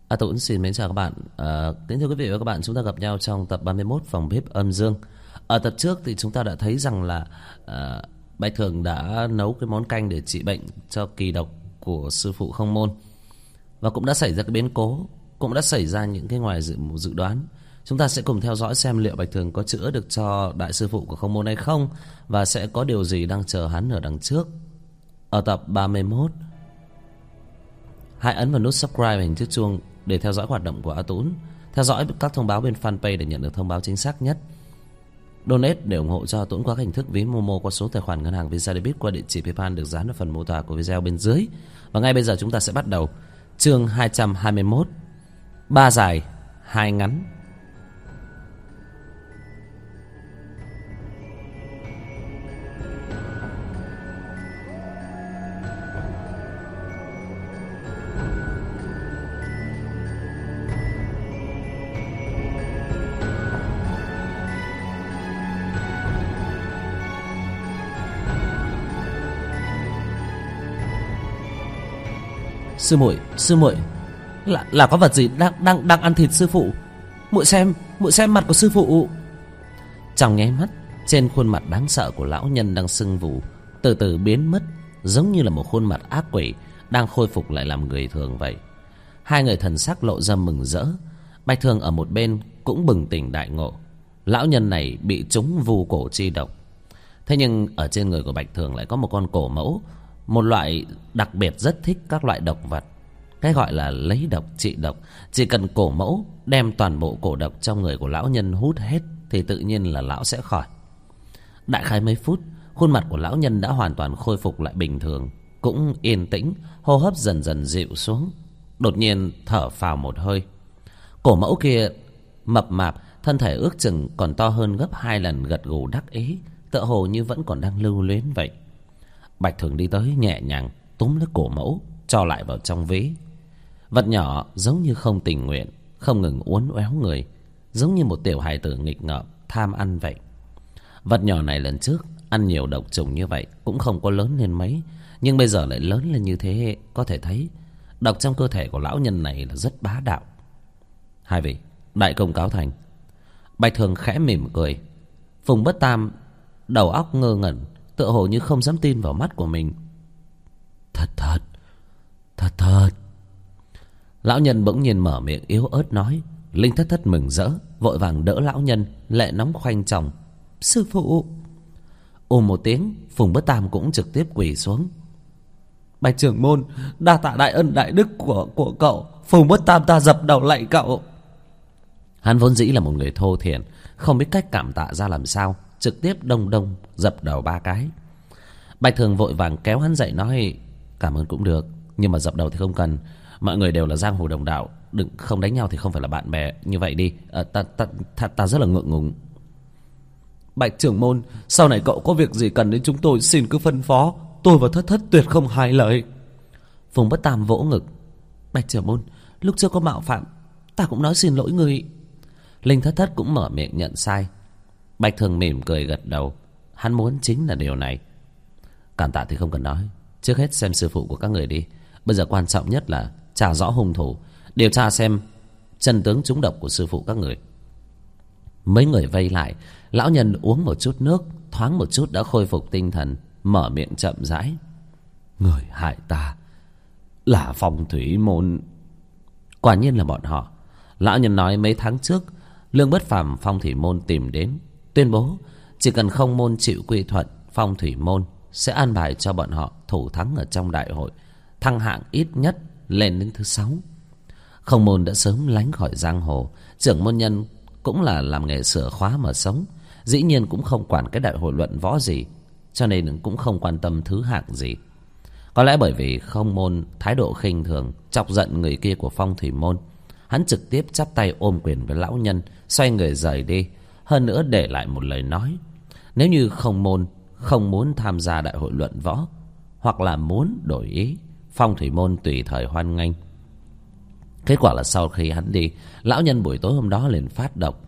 Tuấn xin mến chào các bạn. Kính thưa quý vị và các bạn, chúng ta gặp nhau trong tập 31 phòng bếp âm dương. Ở tập trước thì chúng ta đã thấy rằng là Bạch Thường đã nấu cái món canh để trị bệnh cho kỳ độc của sư phụ Không Môn, và cũng đã xảy ra cái biến cố, cũng đã xảy ra những cái ngoài dự đoán. Chúng ta sẽ cùng theo dõi xem liệu Bạch Thường có chữa được cho đại sư phụ của Không Môn hay không, và sẽ có điều gì đang chờ hắn ở đằng trước. Ở tập 31, hãy ấn vào nút subscribe và hình chiếc chuông để theo dõi hoạt động của A Tún, theo dõi các thông báo bên fanpage để nhận được thông báo chính xác nhất. Donate để ủng hộ cho A Tún qua các hình thức ví Momo qua số tài khoản ngân hàng Visa Debit qua địa chỉ PayPal được dán ở phần mô tả của video bên dưới. Và ngay bây giờ chúng ta sẽ bắt đầu chương 221, 3 dài 2 ngắn. Sư muội, là có vật gì đang ăn thịt sư phụ. Muội xem mặt của sư phụ. Trong nháy mắt, trên khuôn mặt đáng sợ của lão nhân đang sưng vù từ từ biến mất, giống như là một khuôn mặt ác quỷ đang khôi phục lại làm người thường vậy. Hai người thần sắc lộ ra mừng rỡ. Bạch Thường ở một bên cũng bừng tỉnh đại ngộ. Lão nhân này bị trúng vu cổ chi độc. Thế nhưng ở trên người của Bạch Thường lại có một con cổ mẫu, một loại đặc biệt rất thích các loại độc vật. Cái gọi là lấy độc trị độc, chỉ cần cổ mẫu đem toàn bộ cổ độc trong người của lão nhân hút hết thì tự nhiên là lão sẽ khỏi. Đại khái mấy phút, khuôn mặt của lão nhân đã hoàn toàn khôi phục lại bình thường, cũng yên tĩnh, hô hấp dần dần dịu xuống. Đột nhiên thở phào một hơi. Cổ mẫu kia mập mạp, thân thể ước chừng còn to hơn gấp 2 lần, gật gù đắc ý, tựa hồ như vẫn còn đang lưu luyến vậy. Bạch Thường đi tới nhẹ nhàng túm lấy cổ mẫu cho lại vào trong ví. Vật nhỏ giống như không tình nguyện, không ngừng uốn éo người, giống như một tiểu hài tử nghịch ngợm tham ăn vậy. Vật nhỏ này lần trước ăn nhiều độc trùng như vậy cũng không có lớn lên mấy, nhưng bây giờ lại lớn lên như thế, có thể thấy độc trong cơ thể của lão nhân này là rất bá đạo. Hai vị, đại công cáo thành. Bạch Thường khẽ mỉm cười. Phùng Bất Tam đầu óc ngơ ngẩn, tựa hồ như không dám tin vào mắt của mình. Thật. Lão nhân bỗng nhiên mở miệng yếu ớt nói. Linh Thất Thất mừng rỡ, vội vàng đỡ lão nhân, lệ nóng khoanh chồng. Sư phụ. Một tiếng, Phùng Bất Tam cũng trực tiếp quỳ xuống. Bạch trưởng môn, đa tạ đại ân đại đức của cậu. Phùng Bất Tam ta dập đầu lạy cậu. Hắn vốn dĩ là một người thô thiển, không biết cách cảm tạ ra làm sao, trực tiếp đông dập đầu 3 cái. Bạch Thường vội vàng kéo hắn dậy nói, cảm ơn cũng được, nhưng mà dập đầu thì không cần. Mọi người đều là giang hồ đồng đạo, đừng không đánh nhau thì không phải là bạn bè như vậy đi. Ta rất là ngượng ngùng. Bạch trưởng môn, sau này cậu có việc gì cần đến chúng tôi xin cứ phân phó, tôi và Thất Thất tuyệt không hai lời. Phùng Bất Tam vỗ ngực. Bạch trưởng môn, lúc trước có mạo phạm, ta cũng nói xin lỗi người. Linh Thất Thất cũng mở miệng nhận sai. Bạch Thường mỉm cười gật đầu. Hắn muốn chính là điều này. Cảm tạ thì không cần nói, trước hết xem sư phụ của các người đi. Bây giờ quan trọng nhất là trả rõ hung thủ, điều tra xem chân tướng trúng độc của sư phụ các người. Mấy người vây lại. Lão nhân uống một chút nước, thoáng một chút đã khôi phục tinh thần, mở miệng chậm rãi. Người hại ta là Phong Thủy Môn. Quả nhiên là bọn họ. Lão nhân nói mấy tháng trước Lương Bất Phàm Phong Thủy Môn tìm đến, tuyên bố chỉ cần Không Môn chịu quy thuận, Phong Thủy Môn sẽ an bài cho bọn họ thủ thắng ở trong đại hội, thăng hạng ít nhất lên đến thứ 6. Không Môn đã sớm lánh khỏi giang hồ, trưởng môn nhân cũng là làm nghề sửa khóa mà sống, dĩ nhiên cũng không quản cái đại hội luận võ gì, cho nên cũng không quan tâm thứ hạng gì. Có lẽ bởi vì Không Môn thái độ khinh thường chọc giận người kia của Phong Thủy Môn, hắn trực tiếp chắp tay ôm quyền với lão nhân, xoay người rời đi. Hơn nữa để lại một lời nói, nếu như Không Môn không muốn tham gia đại hội luận võ, hoặc là muốn đổi ý, Phong Thủy Môn tùy thời hoan nghênh. Kết quả là sau khi hắn đi, lão nhân buổi tối hôm đó liền phát độc.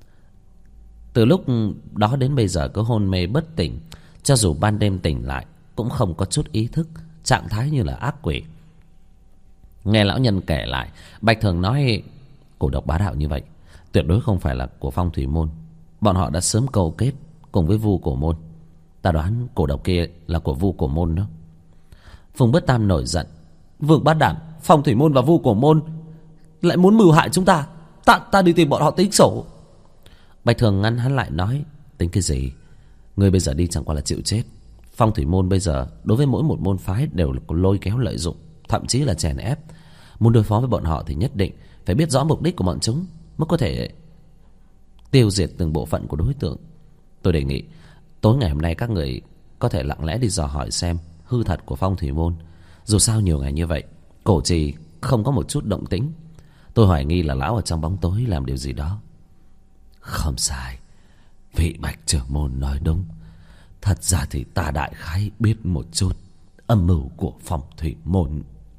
Từ lúc đó đến bây giờ cứ hôn mê bất tỉnh, cho dù ban đêm tỉnh lại cũng không có chút ý thức, trạng thái như là ác quỷ. Nghe lão nhân kể lại, Bạch Thường nói cổ độc bá đạo như vậy tuyệt đối không phải là của Phong Thủy Môn. Bọn họ đã sớm câu kết cùng với Vu Cổ Môn. Ta đoán cổ độc kia là của Vu Cổ Môn đó. Phùng Bất Tam nổi giận. Vương Bát Đản, Phong Thủy Môn và Vu Cổ Môn lại muốn mưu hại chúng ta. Ta đi tìm bọn họ tính sổ. Bạch Thường ngăn hắn lại nói, tính cái gì? Ngươi bây giờ đi chẳng qua là chịu chết. Phong Thủy Môn bây giờ đối với mỗi một môn phái đều là lôi kéo lợi dụng, thậm chí là chèn ép. Muốn đối phó với bọn họ thì nhất định phải biết rõ mục đích của bọn chúng, mới có thể tiêu diệt từng bộ phận của đối tượng. Tôi đề nghị tối ngày hôm nay các người có thể lặng lẽ đi dò hỏi xem hư thật của Phong Thủy Môn. Dù sao nhiều ngày như vậy, cổ trì không có một chút động tĩnh. Tôi hoài nghi là lão ở trong bóng tối làm điều gì đó. Không sai, vị Bạch trưởng môn nói đúng. Thật ra thì ta đại khái biết một chút âm mưu của Phong Thủy Môn.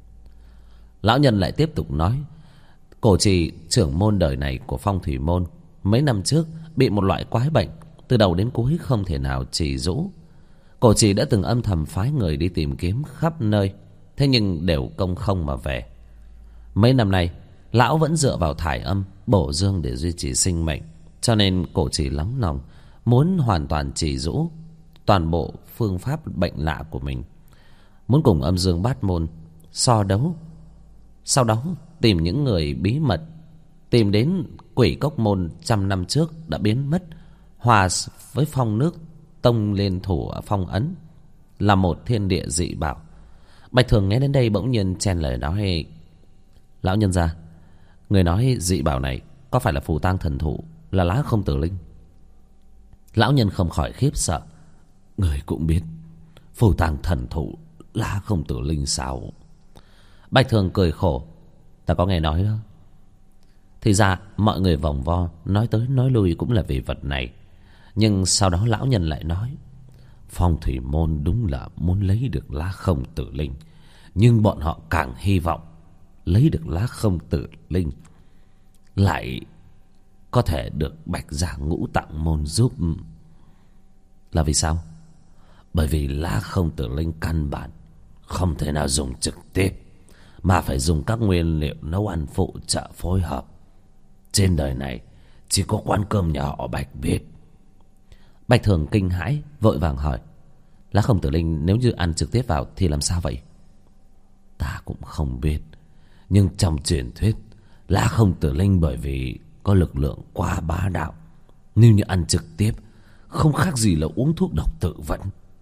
Lão nhân lại tiếp tục nói, cổ trì trưởng môn đời này của Phong Thủy Môn mấy năm trước bị một loại quái bệnh, từ đầu đến cuối không thể nào trì rũ. Cổ trì đã từng âm thầm phái người đi tìm kiếm khắp nơi, thế nhưng đều công không mà về. Mấy năm nay lão vẫn dựa vào thải âm bổ dương để duy trì sinh mệnh, cho nên cổ trì nóng lòng muốn hoàn toàn trì rũ toàn bộ phương pháp bệnh lạ của mình, muốn cùng âm dương bát môn so đấu. Sau đó tìm những người bí mật, tìm đến Quỷ Cốc Môn trăm năm trước đã biến mất, hòa với phong nước tông liên thủ ở phong ấn, là một thiên địa dị bảo. Bạch Thường nghe đến đây bỗng nhiên chen lời nói, lão nhân gia, người nói dị bảo này có phải là phù tang thần thụ, là lá không tử linh? Lão nhân không khỏi khiếp sợ. Người cũng biết phù tang thần thụ lá không tử linh sao? Bạch Thường cười khổ, ta có nghe nói đó. Thì ra mọi người vòng vo nói tới nói lui cũng là vì vật này. Nhưng sau đó lão nhân lại nói, Phong Thủy Môn đúng là muốn lấy được lá không tử linh, nhưng bọn họ càng hy vọng lấy được lá không tử linh lại có thể được Bạch Gia Ngũ Tạng Môn giúp. Là vì sao? Bởi vì lá không tử linh căn bản không thể nào dùng trực tiếp, mà phải dùng các nguyên liệu nấu ăn phụ trợ phối hợp. Trên đời này chỉ có quán cơm nhà họ Bạch biết. Bạch Thường kinh hãi vội vàng hỏi, lá không tử linh nếu như ăn trực tiếp vào thì làm sao vậy? Ta cũng không biết, nhưng trong truyền thuyết lá không tử linh bởi vì có lực lượng quá bá đạo, nếu như ăn trực tiếp không khác gì là uống thuốc độc tự vẫn.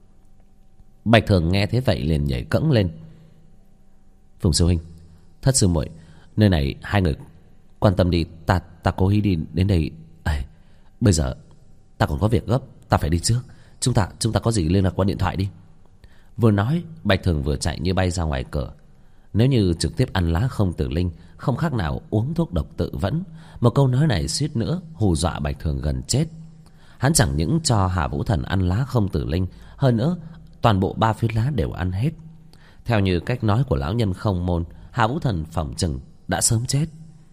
Bạch Thường nghe thế vậy liền nhảy cẫng lên. Phùng sư huynh, Thất sư muội, nơi này hai người quan tâm đi, ta cố ý đi đến đây. Bây giờ ta còn có việc gấp, ta phải đi trước. Chúng ta có gì liên lạc qua điện thoại đi. Vừa nói Bạch Thường vừa chạy như bay ra ngoài cửa. Nếu như trực tiếp ăn lá không tử linh không khác nào uống thuốc độc tự vẫn. Một câu nói này suýt nữa hù dọa Bạch Thường gần chết. Hắn chẳng những cho Hà Vũ Thần ăn lá không tử linh, hơn nữa toàn bộ 3 phiến lá đều ăn hết. Theo như cách nói của lão nhân không môn, Hà Vũ Thần phỏng chừng đã sớm chết.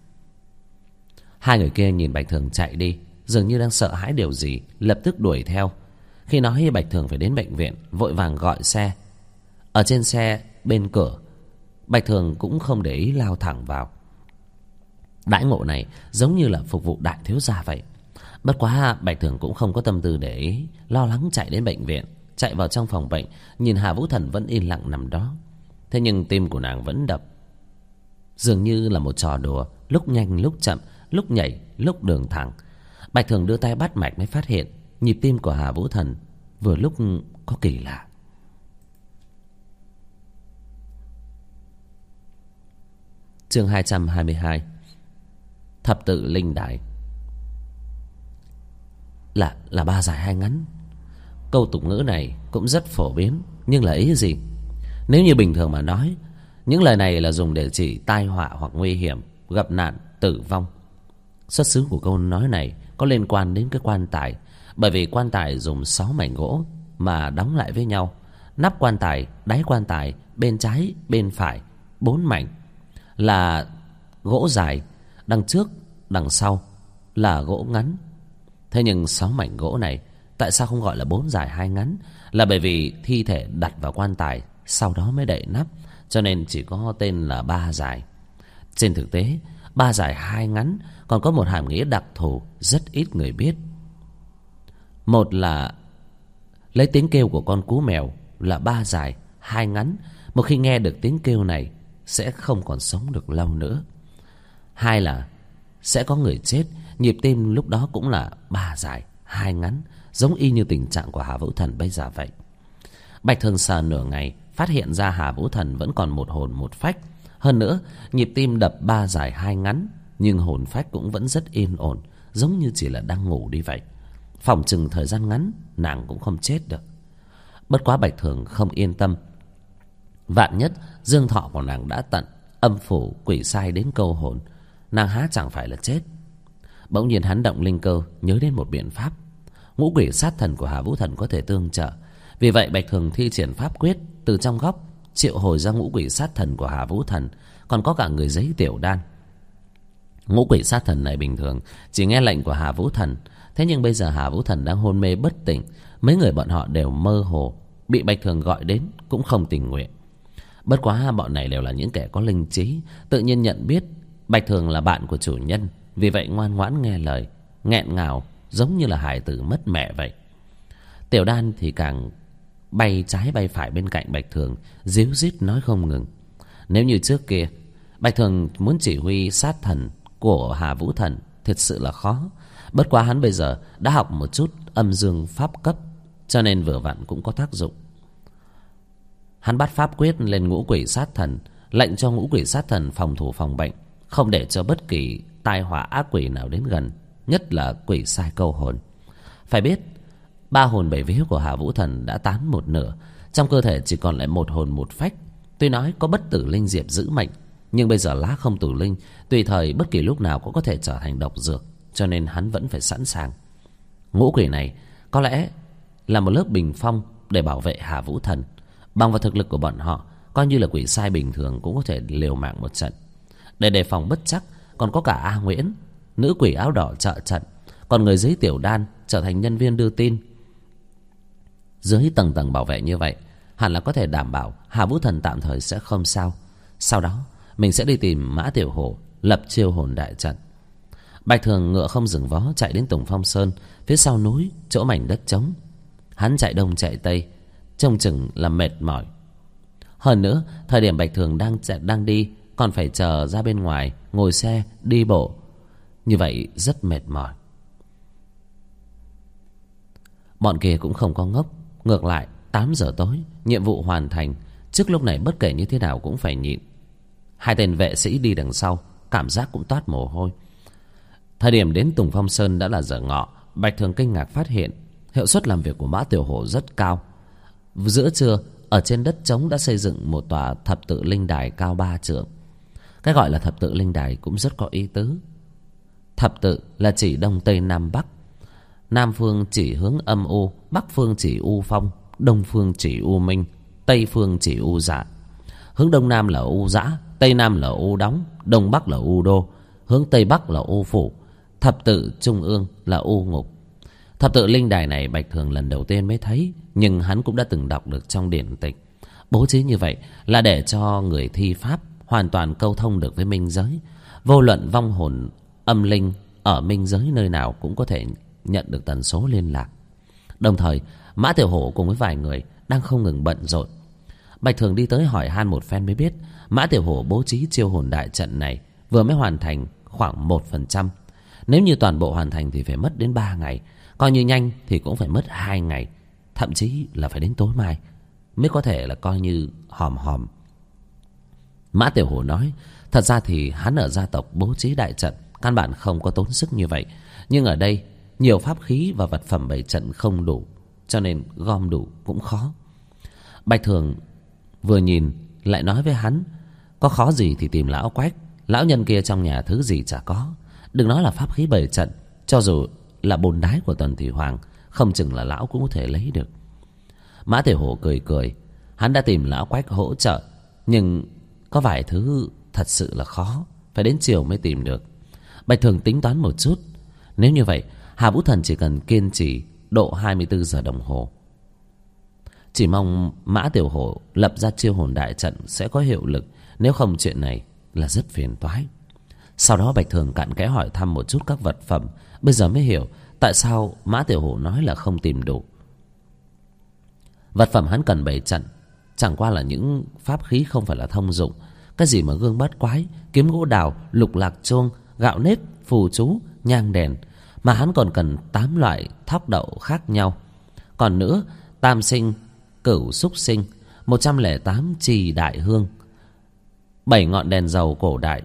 Hai người kia nhìn Bạch Thường chạy đi, dường như đang sợ hãi điều gì, lập tức đuổi theo. Khi nói Bạch Thường phải đến bệnh viện, vội vàng gọi xe. Ở trên xe bên cửa, Bạch Thường cũng không để ý lao thẳng vào. Đãi ngộ này giống như là phục vụ đại thiếu gia vậy. Bất quá Bạch Thường cũng không có tâm tư để ý, lo lắng chạy đến bệnh viện. Chạy vào trong phòng bệnh, nhìn Hà Vũ Thần vẫn yên lặng nằm đó. Thế nhưng tim của nàng vẫn đập, dường như là một trò đùa, lúc nhanh lúc chậm, lúc nhảy lúc đường thẳng. Bạch Thường đưa tay bắt mạch mới phát hiện nhịp tim của Hà Vũ Thần vừa lúc có kỳ lạ. Chương 222, Thập tự linh đài. Là 3 dài 2 ngắn. Câu tục ngữ này cũng rất phổ biến, nhưng là ý gì? Nếu như bình thường mà nói, những lời này là dùng để chỉ tai họa hoặc nguy hiểm, gặp nạn, tử vong. Xuất xứ của câu nói này có liên quan đến cái quan tài, bởi vì quan tài dùng 6 mảnh gỗ mà đóng lại với nhau. Nắp quan tài, đáy quan tài, bên trái, bên phải 4 mảnh là gỗ dài, đằng trước, đằng sau là gỗ ngắn. Thế nhưng 6 mảnh gỗ này tại sao không gọi là 4 dài 2 ngắn? Là bởi vì thi thể đặt vào quan tài sau đó mới đậy nắp, cho nên chỉ có tên là 3 dài. Trên thực tế, 3 dài 2 ngắn còn có một hàm nghĩa đặc thù rất ít người biết. Một là lấy tiếng kêu của con cú mèo là 3 dài 2 ngắn, một khi nghe được tiếng kêu này sẽ không còn sống được lâu nữa. Hai là sẽ có người chết, nhịp tim lúc đó cũng là 3 dài 2 ngắn, giống y như tình trạng của Hà Vũ Thần bây giờ vậy. Bạch Thường sờ nửa ngày, phát hiện ra Hà Vũ Thần vẫn còn một hồn một phách. Hơn nữa, nhịp tim đập 3 dài 2 ngắn, nhưng hồn phách cũng vẫn rất yên ổn, giống như chỉ là đang ngủ đi vậy. Phỏng chừng thời gian ngắn nàng cũng không chết được. Bất quá Bạch Thường không yên tâm. Vạn nhất dương thọ của nàng đã tận, âm phủ quỷ sai đến câu hồn, nàng há chẳng phải là chết. Bỗng nhiên hắn động linh cơ, nhớ đến một biện pháp. Ngũ quỷ sát thần của Hà Vũ Thần có thể tương trợ. Vì vậy Bạch Thường thi triển pháp quyết, từ trong góc triệu hồi ra ngũ quỷ sát thần của Hà Vũ Thần, còn có cả người giấy tiểu đan. Ngũ quỷ sát thần này bình thường chỉ nghe lệnh của Hà Vũ Thần, thế nhưng bây giờ Hà Vũ Thần đang hôn mê bất tỉnh, mấy người bọn họ đều mơ hồ, bị Bạch Thường gọi đến cũng không tình nguyện. Bất quá bọn này đều là những kẻ có linh trí, tự nhiên nhận biết Bạch Thường là bạn của chủ nhân, vì vậy ngoan ngoãn nghe lời, nghẹn ngào giống như là hài tử mất mẹ vậy. Tiểu đan thì càng bay trái bay phải bên cạnh Bạch Thường, díu dít nói không ngừng. Nếu như trước kia Bạch Thường muốn chỉ huy sát thần của Hà Vũ Thần thật sự là khó. Bất quá hắn bây giờ đã học một chút âm dương pháp cấp, cho nên vừa vặn cũng có tác dụng. Hắn bắt pháp quyết lên ngũ quỷ sát thần, lệnh cho ngũ quỷ sát thần phòng thủ phòng bệnh, không để cho bất kỳ tai họa ác quỷ nào đến gần, nhất là quỷ sai câu hồn. Phải biết 3 hồn 7 vía của Hà Vũ Thần đã tán một nửa, trong cơ thể chỉ còn lại 1 hồn 1 phách. Tuy nói có bất tử linh diệp giữ mệnh, nhưng bây giờ lá không tử linh, tùy thời bất kỳ lúc nào cũng có thể trở thành độc dược, cho nên hắn vẫn phải sẵn sàng. Ngũ quỷ này có lẽ là một lớp bình phong để bảo vệ Hà Vũ Thần. Bằng vào thực lực của bọn họ, coi như là quỷ sai bình thường cũng có thể liều mạng một trận. Để đề phòng bất chắc, còn có cả A Nguyễn, nữ quỷ áo đỏ trợ trận, còn người dưới tiểu đan trở thành nhân viên đưa tin. Dưới tầng tầng bảo vệ như vậy, hẳn là có thể đảm bảo Hà Vũ Thần tạm thời sẽ không sao. Sau đó mình sẽ đi tìm Mã Tiểu Hổ, lập chiêu hồn đại trận. Bạch Thường ngựa không dừng vó chạy đến Tùng Phong Sơn, phía sau núi chỗ mảnh đất trống. Hắn chạy đông chạy tây, trông chừng là mệt mỏi. Hơn nữa thời điểm Bạch Thường đang đi, còn phải chờ ra bên ngoài, ngồi xe, đi bộ, như vậy rất mệt mỏi. Bọn kia cũng không có ngốc. Ngược lại 8 giờ tối, nhiệm vụ hoàn thành. Trước lúc này bất kể như thế nào cũng phải nhịn. 2 tên vệ sĩ đi đằng sau, cảm giác cũng toát mồ hôi. Thời điểm đến Tùng Phong Sơn đã là giờ ngọ. Bạch Thường kinh ngạc phát hiện hiệu suất làm việc của Mã Tiểu Hổ rất cao. Giữa trưa, ở trên đất trống đã xây dựng một tòa thập tự linh đài cao 3 trượng. Cái gọi là thập tự linh đài cũng rất có ý tứ. Thập tự là chỉ đông tây nam bắc. Nam phương chỉ hướng âm u, bắc phương chỉ u phong, đông phương chỉ u minh, tây phương chỉ u dạ. Hướng đông nam là u dã, tây nam là u đóng, đông bắc là u đô, hướng tây bắc là u phủ, thập tự trung ương là u ngục. Thập tự linh đài này Bạch Thường lần đầu tiên mới thấy, nhưng hắn cũng đã từng đọc được trong điển tịch. Bố trí như vậy là để cho người thi pháp hoàn toàn câu thông được với minh giới. Vô luận vong hồn âm linh ở minh giới nơi nào cũng có thể nhận được tần số liên lạc. Đồng thời Mã Tiểu Hổ cùng với vài người đang không ngừng bận rộn. Bạch Thường đi tới hỏi han một phen mới biết Mã Tiểu Hổ bố trí chiêu hồn đại trận này vừa mới hoàn thành khoảng 1%. Nếu như toàn bộ hoàn thành thì phải mất đến 3 ngày, coi như nhanh thì cũng phải mất 2 ngày, thậm chí là phải đến tối mai mới có thể là coi như hòm hòm. Mã Tiểu Hổ nói thật ra thì hắn ở gia tộc bố trí đại trận căn bản không có tốn sức như vậy, nhưng ở đây nhiều pháp khí và vật phẩm bày trận không đủ, cho nên gom đủ cũng khó. Bạch Thường vừa nhìn lại nói với hắn, có khó gì thì tìm lão Quách, lão nhân kia trong nhà thứ gì chả có. Đừng nói là pháp khí bày trận, cho dù là bồn đái của Tuần Thủy Hoàng, không chừng là lão cũng có thể lấy được. Mã Tiểu Hổ cười cười, hắn đã tìm lão Quách hỗ trợ, nhưng có vài thứ thật sự là khó, phải đến chiều mới tìm được. Bạch Thường tính toán một chút, nếu như vậy Hà Vũ Thần chỉ cần kiên trì độ 24 giờ đồng hồ. Chỉ mong Mã Tiểu Hổ lập ra chiêu hồn đại trận sẽ có hiệu lực, nếu không chuyện này là rất phiền toái. Sau đó Bạch Thường cặn kẽ hỏi thăm một chút các vật phẩm. Bây giờ mới hiểu tại sao Mã Tiểu Hổ nói là không tìm đủ. Vật phẩm hắn cần bày trận chẳng qua là những pháp khí không phải là thông dụng. Cái gì mà gương bát quái, kiếm gỗ đào, lục lạc chuông, gạo nếp, phù chú, nhang đèn. Mà hắn còn cần 8 loại thóc đậu khác nhau. Còn nữa, tam sinh, cửu xúc sinh, 108 trì đại hương, 7 ngọn đèn dầu cổ đại,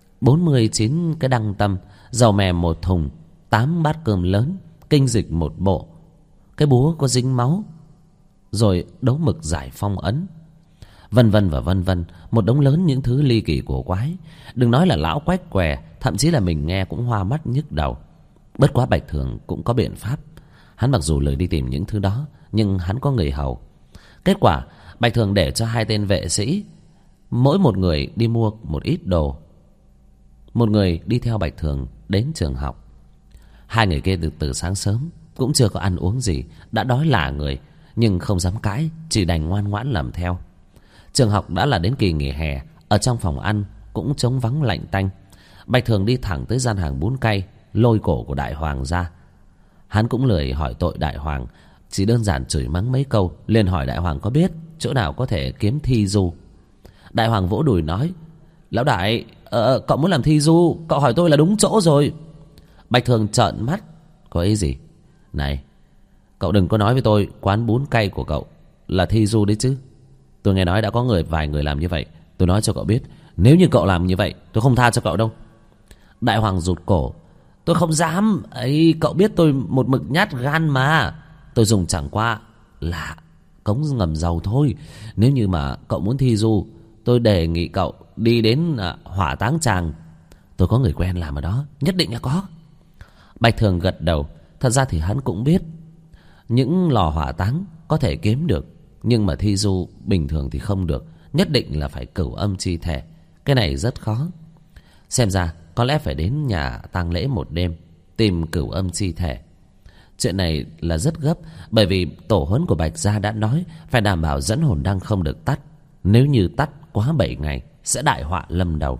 49 cái đăng tâm, dầu mè 1 thùng, 8 bát cơm lớn, kinh dịch 1 bộ, cái búa có dính máu, rồi đấu mực giải phong ấn, vân vân và vân vân. Một đống lớn những thứ ly kỳ cổ quái. Đừng nói là lão quách què, thậm chí là mình nghe cũng hoa mắt nhức đầu. Bất quá Bạch Thường cũng có biện pháp. Hắn mặc dù lười đi tìm những thứ đó, nhưng hắn có người hầu. Kết quả Bạch Thường để cho 2 tên vệ sĩ, mỗi một người đi mua một ít đồ. Một người đi theo Bạch Thường đến trường học. 2 người kia từ sáng sớm cũng chưa có ăn uống gì, đã đói lả người, nhưng không dám cãi, chỉ đành ngoan ngoãn làm theo. Trường học đã là đến kỳ nghỉ hè. Ở trong phòng ăn cũng trống vắng lạnh tanh. Bạch Thường đi thẳng tới gian hàng bún cay, lôi cổ của Đại Hoàng ra. Hắn cũng lười hỏi tội Đại Hoàng, chỉ đơn giản chửi mắng mấy câu, liền hỏi Đại Hoàng có biết chỗ nào có thể kiếm thi du. Đại Hoàng vỗ đùi nói: Lão đại, cậu muốn làm thi du, cậu hỏi tôi là đúng chỗ rồi. Bạch Thường trợn mắt: Có ý gì? Này, cậu đừng có nói với tôi quán bún cay của cậu là thi du đấy chứ. Tôi nghe nói đã có vài người làm như vậy. Tôi nói cho cậu biết, nếu như cậu làm như vậy, tôi không tha cho cậu đâu. Đại Hoàng rụt cổ: Tôi không dám ấy, cậu biết tôi một mực nhát gan mà. Tôi dùng chẳng qua là cống ngầm dầu thôi. Nếu như mà cậu muốn thi du, tôi đề nghị cậu đi đến Hỏa Táng Tràng. Tôi có người quen làm ở đó, nhất định là có. Bạch Thường gật đầu. Thật ra thì hắn cũng biết những lò hỏa táng có thể kiếm được, nhưng mà thi du bình thường thì không được. Nhất định là phải cửu âm chi thể. Cái này rất khó. Xem ra có lẽ phải đến nhà tang lễ một đêm, tìm cửu âm chi thể. Chuyện này là rất gấp, bởi vì tổ huấn của Bạch Gia đã nói phải đảm bảo dẫn hồn đăng không được tắt. Nếu như tắt quá 7 ngày sẽ đại họa lâm đầu.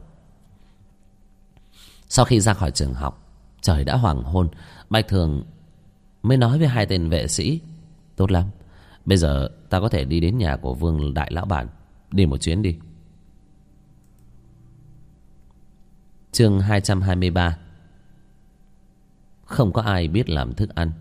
Sau khi ra khỏi trường học, trời đã hoàng hôn. Bạch Thường mới nói với 2 tên vệ sĩ: Tốt lắm, bây giờ ta có thể đi đến nhà của Vương Đại Lão Bản, đi một chuyến đi. Chương 223. Không có ai biết làm thức ăn.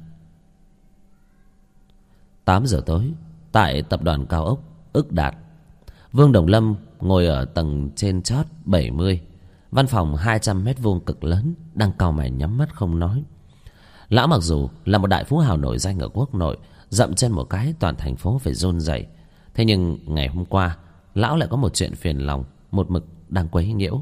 8 giờ tối, tại tập đoàn cao ốc Ức Đạt, Vương Đồng Lâm ngồi ở tầng trên chót 70, văn phòng 200 mét vuông cực lớn, đang cau mày nhắm mắt không nói. Lão mặc dù là một đại phú hào nổi danh ở quốc nội, dậm chân một cái toàn thành phố phải run rẩy. Thế nhưng ngày hôm qua, lão lại có một chuyện phiền lòng, một mực đang quấy nhiễu.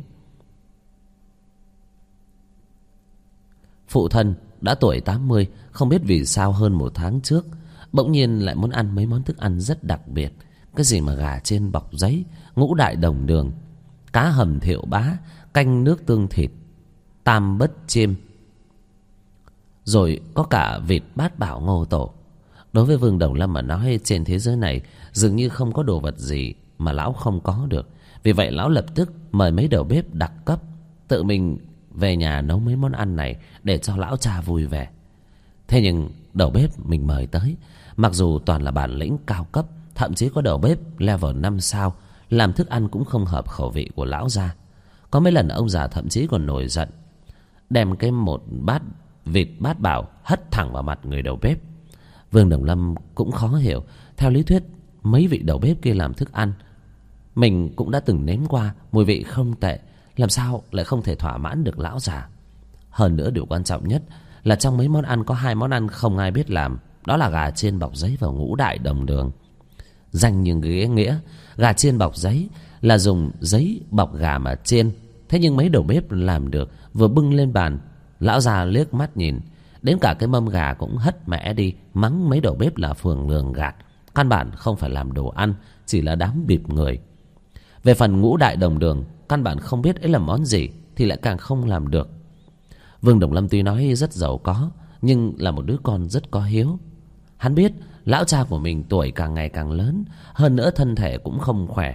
Phụ thân đã tuổi 80, không biết vì sao hơn 1 tháng trước bỗng nhiên lại muốn ăn mấy món thức ăn rất đặc biệt. Cái gì mà gà chiên bọc giấy, ngũ đại đồng đường, cá hầm thiệu bá, canh nước tương thịt, tam bất chiêm, rồi có cả vịt bát bảo ngô tổ. Đối với Vương Đồng Lâm mà nói, trên thế giới này dường như không có đồ vật gì mà lão không có được. Vì vậy lão lập tức mời mấy đầu bếp đặc cấp tự mình về nhà nấu mấy món ăn này để cho lão cha vui vẻ. Thế nhưng đầu bếp mình mời tới, mặc dù toàn là bản lĩnh cao cấp, thậm chí có đầu bếp level 5 sao, làm thức ăn cũng không hợp khẩu vị của lão gia. Có mấy lần ông già thậm chí còn nổi giận, đem một bát vịt bát bảo hất thẳng vào mặt người đầu bếp. Vương Đồng Lâm cũng khó hiểu. Theo lý thuyết mấy vị đầu bếp kia làm thức ăn mình cũng đã từng nếm qua, mùi vị không tệ, làm sao lại không thể thỏa mãn được lão già. Hơn nữa điều quan trọng nhất là trong mấy món ăn có 2 món ăn không ai biết làm, đó là gà chiên bọc giấy và ngũ đại đồng đường. Danh nhưng ghế nghĩa, gà chiên bọc giấy là dùng giấy bọc gà mà chiên. Thế nhưng mấy đầu bếp làm được, vừa bưng lên bàn, lão già liếc mắt nhìn, đến cả cái mâm gà cũng hất mẽ đi, mắng mấy đầu bếp là phường lường gạt, căn bản không phải làm đồ ăn, chỉ là đám bịp người. Về phần ngũ đại đồng đường, căn bản không biết ấy là món gì, thì lại càng không làm được. Vương Đồng Lâm tuy nói rất giàu có, nhưng là một đứa con rất có hiếu. Hắn biết lão cha của mình tuổi càng ngày càng lớn, hơn nữa thân thể cũng không khỏe,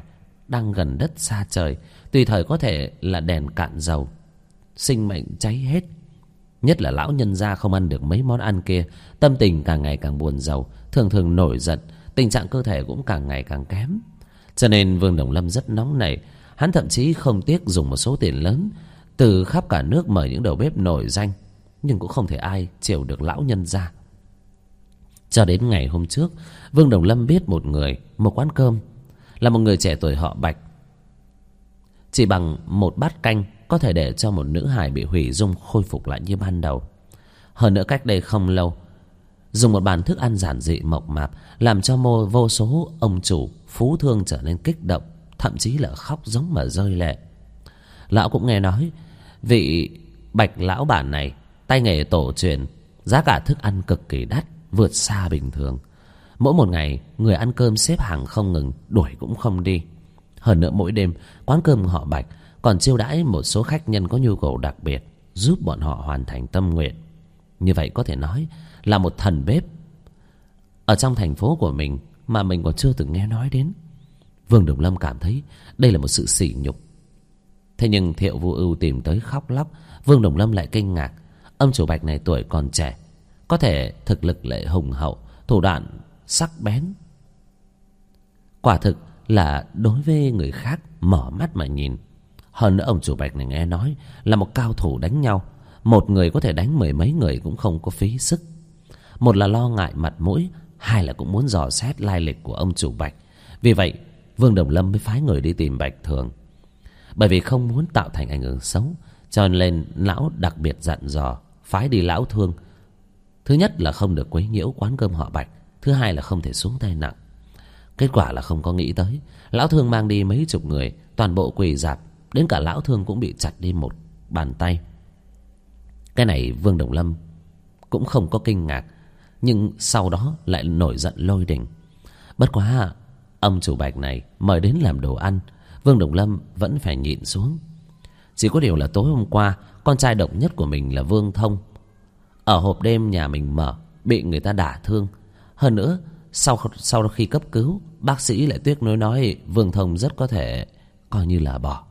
đang gần đất xa trời, tùy thời có thể là đèn cạn dầu, sinh mệnh cháy hết. Nhất là lão nhân gia không ăn được mấy món ăn kia, tâm tình càng ngày càng buồn rầu, thường thường nổi giận, tình trạng cơ thể cũng càng ngày càng kém. Cho nên Vương Đồng Lâm rất nóng nảy. Hắn thậm chí không tiếc dùng một số tiền lớn từ khắp cả nước mời những đầu bếp nổi danh, nhưng cũng không thể ai chiều được lão nhân gia. Cho đến ngày hôm trước, Vương Đồng Lâm biết một quán cơm, là một người trẻ tuổi họ Bạch. Chỉ bằng một bát canh có thể để cho một nữ hài bị hủy dung khôi phục lại như ban đầu. Hơn nữa cách đây không lâu, dùng một bàn thức ăn giản dị mộc mạp làm cho vô số ông chủ phú thương trở nên kích động, thậm chí là khóc giống mà rơi lệ. Lão cũng nghe nói vị Bạch lão bản này tay nghề tổ truyền, giá cả thức ăn cực kỳ đắt, vượt xa bình thường. Mỗi một ngày người ăn cơm xếp hàng không ngừng, đuổi cũng không đi. Hơn nữa mỗi đêm quán cơm họ Bạch còn chiêu đãi một số khách nhân có nhu cầu đặc biệt, giúp bọn họ hoàn thành tâm nguyện. Như vậy có thể nói là một thần bếp ở trong thành phố của mình mà mình còn chưa từng nghe nói đến. Vương Đồng Lâm cảm thấy đây là một sự sỉ nhục. Thế nhưng Thiệu Vô Ưu tìm tới khóc lóc, Vương Đồng Lâm lại kinh ngạc. Ông chủ Bạch này tuổi còn trẻ, có thể thực lực lại hùng hậu, thủ đoạn sắc bén, quả thực là đối với người khác mở mắt mà nhìn. Hơn nữa ông chủ Bạch này nghe nói là một cao thủ đánh nhau, một người có thể đánh mười mấy người cũng không có phí sức. Một là lo ngại mặt mũi, hai là cũng muốn dò xét lai lịch của ông chủ Bạch. Vì vậy Vương Đồng Lâm mới phái người đi tìm Bạch Thường. Bởi vì không muốn tạo thành ảnh hưởng xấu, cho nên lão đặc biệt dặn dò phái đi lão Thương. Thứ nhất là không được quấy nhiễu quán cơm họ Bạch, thứ hai là không thể xuống tay nặng. Kết quả là không có nghĩ tới, lão Thương mang đi mấy chục người, toàn bộ quỳ rạp, đến cả lão Thương cũng bị chặt đi một bàn tay. Cái này Vương Đồng Lâm cũng không có kinh ngạc, nhưng sau đó lại nổi giận lôi đình. Bất quá ông chủ Bạch này mời đến làm đồ ăn, Vương Đồng Lâm vẫn phải nhịn xuống. Chỉ có điều là tối hôm qua, con trai độc nhất của mình là Vương Thông ở hộp đêm nhà mình mở, bị người ta đả thương. Hơn nữa sau khi cấp cứu, bác sĩ lại tiếc nuối nói Vương Thông rất có thể coi như là bỏ.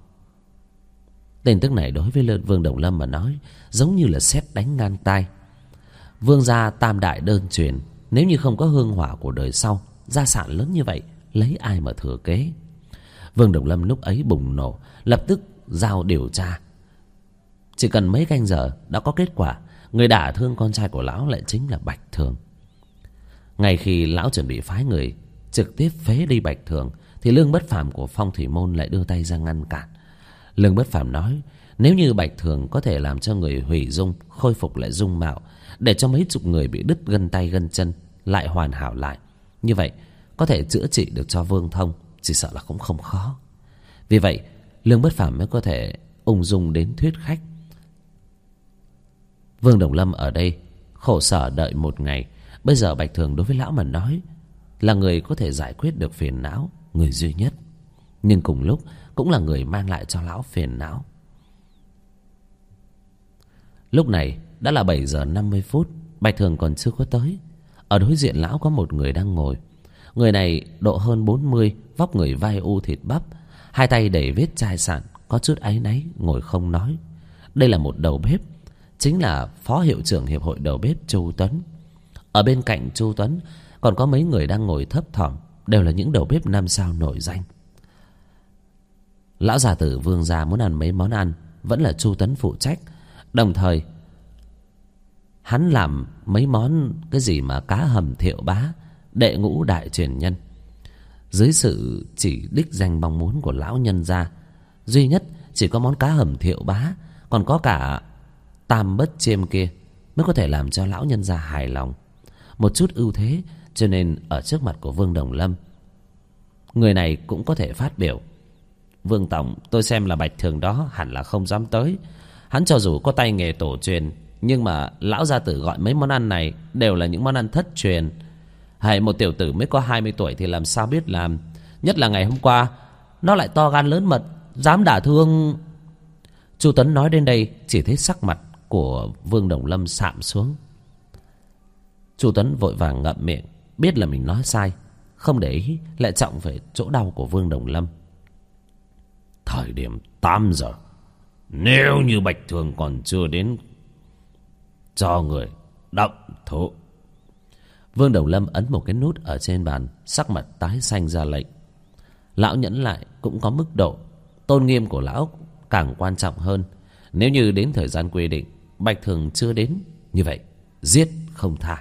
Tin tức này đối với Vương Đồng Lâm mà nói giống như là sét đánh ngang tai. Vương gia tam đại đơn truyền, nếu như không có hương hỏa của đời sau, gia sản lớn như vậy lấy ai mà thừa kế. Vương Đồng Lâm lúc ấy bùng nổ, lập tức giao điều tra. Chỉ cần mấy canh giờ đã có kết quả, người đả thương con trai của lão lại chính là Bạch Thường. Ngay khi lão chuẩn bị phái người trực tiếp phế đi Bạch Thường, thì Lương Bất Phàm của Phong Thủy Môn lại đưa tay ra ngăn cản. Lương Bất Phàm nói nếu như Bạch Thường có thể làm cho người hủy dung khôi phục lại dung mạo, để cho mấy chục người bị đứt gân tay gân chân lại hoàn hảo lại, như vậy có thể chữa trị được cho Vương Thông, chỉ sợ là cũng không khó. Vì vậy Lương Bất Phàm mới có thể ung dung đến thuyết khách. Vương Đồng Lâm ở đây khổ sở đợi một ngày. Bây giờ Bạch Thường đối với lão mà nói là người có thể giải quyết được phiền não, người duy nhất, nhưng cùng lúc cũng là người mang lại cho lão phiền não. Lúc này đã là 7 giờ 50 phút, Bạch Thường còn chưa có tới. Ở đối diện lão có một người đang ngồi. Người này độ hơn 40, vóc người vai u thịt bắp, hai tay đầy vết chai sạn, có chút áy náy, ngồi không nói. Đây là một đầu bếp, chính là phó hiệu trưởng hiệp hội đầu bếp Chu Tuấn. Ở bên cạnh Chu Tuấn còn có mấy người đang ngồi thấp thỏm, đều là những đầu bếp 5 sao nổi danh. Lão già tử Vương gia muốn ăn mấy món ăn vẫn là Chu Tuấn phụ trách. Đồng thời hắn làm mấy món cái gì mà cá hầm Thiệu Bá, đệ ngũ đại truyền nhân. Dưới sự chỉ đích danh mong muốn của lão nhân gia, duy nhất chỉ có món cá hầm Thiệu Bá, còn có cả tam bất chiêm kia mới có thể làm cho lão nhân gia hài lòng. Một chút ưu thế, cho nên ở trước mặt của Vương Đồng Lâm, người này cũng có thể phát biểu. Vương tổng, tôi xem là Bạch Thường đó hẳn là không dám tới. Hắn cho dù có tay nghề tổ truyền, nhưng mà lão gia tử gọi mấy món ăn này đều là những món ăn thất truyền. Hay một tiểu tử mới có 20 tuổi thì làm sao biết làm. Nhất là ngày hôm qua nó lại to gan lớn mật, dám đả thương. Chu Tuấn nói đến đây, chỉ thấy sắc mặt của Vương Đồng Lâm sạm xuống. Chu Tuấn vội vàng ngậm miệng, biết là mình nói sai, không để ý lại trọng về chỗ đau của Vương Đồng Lâm. Thời điểm 8 giờ, nếu như Bạch Thường còn chưa đến, cho người động thủ. Vương Đồng Lâm ấn một cái nút ở trên bàn, sắc mặt tái xanh ra lệnh. Lão nhẫn lại cũng có mức độ, tôn nghiêm của lão càng quan trọng hơn. Nếu như đến thời gian quy định Bạch Thường chưa đến, như vậy giết không tha.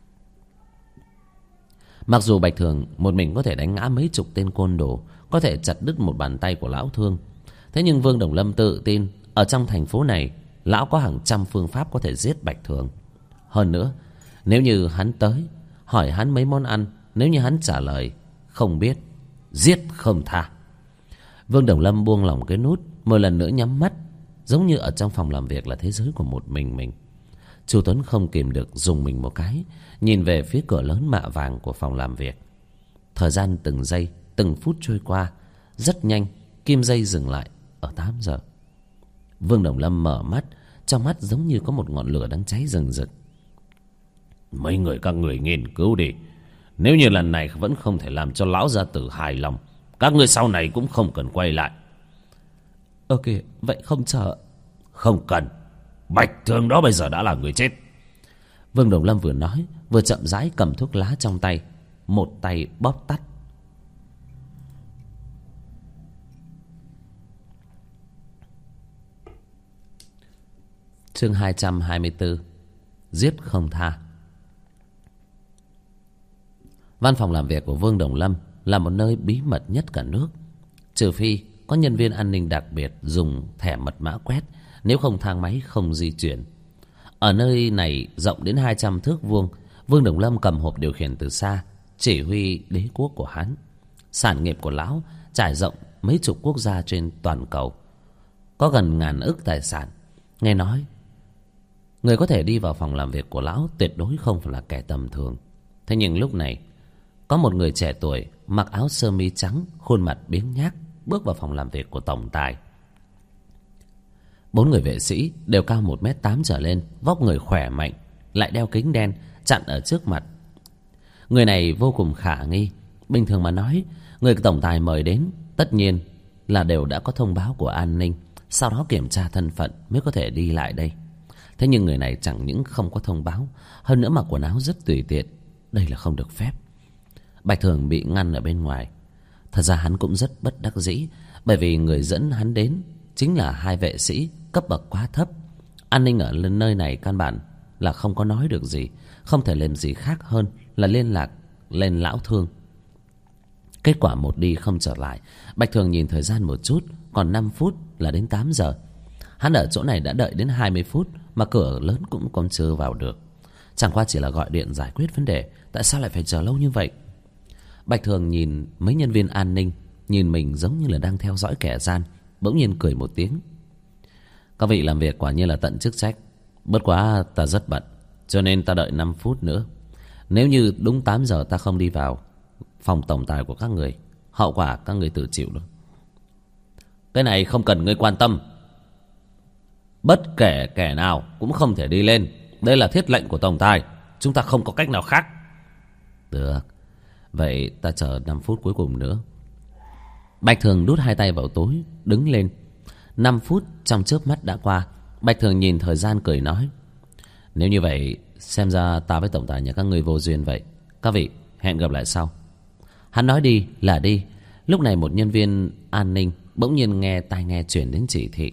Mặc dù Bạch Thường một mình có thể đánh ngã mấy chục tên côn đồ, có thể chặt đứt một bàn tay của lão Thương, thế nhưng Vương Đồng Lâm tự tin ở trong thành phố này lão có hàng trăm phương pháp có thể giết Bạch Thường. Hơn nữa, nếu như hắn tới hỏi hắn mấy món ăn, nếu như hắn trả lời không biết, giết không tha. Vương Đồng Lâm buông lỏng cái nút, một lần nữa nhắm mắt, giống như ở trong phòng làm việc là thế giới của một mình. Chu Tuấn không kìm được dùng mình một cái, nhìn về phía cửa lớn mạ vàng của phòng làm việc. Thời gian từng giây từng phút trôi qua rất nhanh, kim dây dừng lại ở 8 giờ. Vương Đồng Lâm mở mắt, trong mắt giống như có một ngọn lửa đang cháy rừng rực. Mấy người các người nghiên cứu đi, nếu như lần này vẫn không thể làm cho lão gia tử hài lòng, các người sau này cũng không cần quay lại. Ok, vậy không chờ. Không cần. Bạch Thường đó bây giờ đã là người chết. Vương Đồng Lâm vừa nói vừa chậm rãi cầm thuốc lá trong tay, một tay bóp tắt. Chương 224. Giết không tha. Văn phòng làm việc của Vương Đồng Lâm là một nơi bí mật nhất cả nước. Trừ phi có nhân viên an ninh đặc biệt dùng thẻ mật mã quét, nếu không thang máy không di chuyển. Ở nơi này rộng đến 200 thước vuông, Vương Đồng Lâm cầm hộp điều khiển từ xa, chỉ huy đế quốc của hắn. Sản nghiệp của lão trải rộng mấy chục quốc gia trên toàn cầu, có gần ngàn ức tài sản. Nghe nói người có thể đi vào phòng làm việc của lão tuyệt đối không phải là kẻ tầm thường. Thế nhưng lúc này có một người trẻ tuổi mặc áo sơ mi trắng, khuôn mặt biếng nhác bước vào phòng làm việc của tổng tài. 4 người vệ sĩ đều cao 1m8 trở lên, vóc người khỏe mạnh, lại đeo kính đen chặn ở trước mặt. Người này vô cùng khả nghi. Bình thường mà nói, người tổng tài mời đến tất nhiên là đều đã có thông báo của an ninh, sau đó kiểm tra thân phận mới có thể đi lại đây. Thế nhưng người này chẳng những không có thông báo, hơn nữa mặc quần áo rất tùy tiện. Đây là không được phép. Bạch Thường bị ngăn ở bên ngoài. Thật ra hắn cũng rất bất đắc dĩ, bởi vì người dẫn hắn đến chính là 2 vệ sĩ cấp bậc quá thấp. An ninh ở nơi này căn bản là không có nói được gì, không thể làm gì khác hơn là liên lạc lên lão Thương. Kết quả một đi không trở lại. Bạch Thường nhìn thời gian một chút, còn 5 phút là đến 8 giờ. Hắn ở chỗ này đã đợi đến 20 phút mà cửa lớn cũng còn chưa vào được. Chẳng qua chỉ là gọi điện giải quyết vấn đề, tại sao lại phải chờ lâu như vậy? Bạch Thường nhìn mấy nhân viên an ninh, nhìn mình giống như là đang theo dõi kẻ gian, bỗng nhiên cười một tiếng. Các vị làm việc quả nhiên là tận chức trách, bất quá ta rất bận, cho nên ta đợi 5 phút nữa. Nếu như đúng 8 giờ ta không đi vào phòng tổng tài của các người, hậu quả các người tự chịu đó. Cái này không cần ngươi quan tâm. Bất kể kẻ nào cũng không thể đi lên. Đây là thiết lệnh của tổng tài, chúng ta không có cách nào khác. Được, vậy ta chờ 5 phút cuối cùng nữa. Bạch Thường đút 2 tay vào túi, đứng lên. 5 phút trong chớp mắt đã qua. Bạch Thường nhìn thời gian cười nói, nếu như vậy xem ra ta với tổng tài nhà các người vô duyên vậy. Các vị hẹn gặp lại sau. Hắn nói đi là đi. Lúc này một nhân viên an ninh bỗng nhiên nghe tai nghe chuyển đến chỉ thị.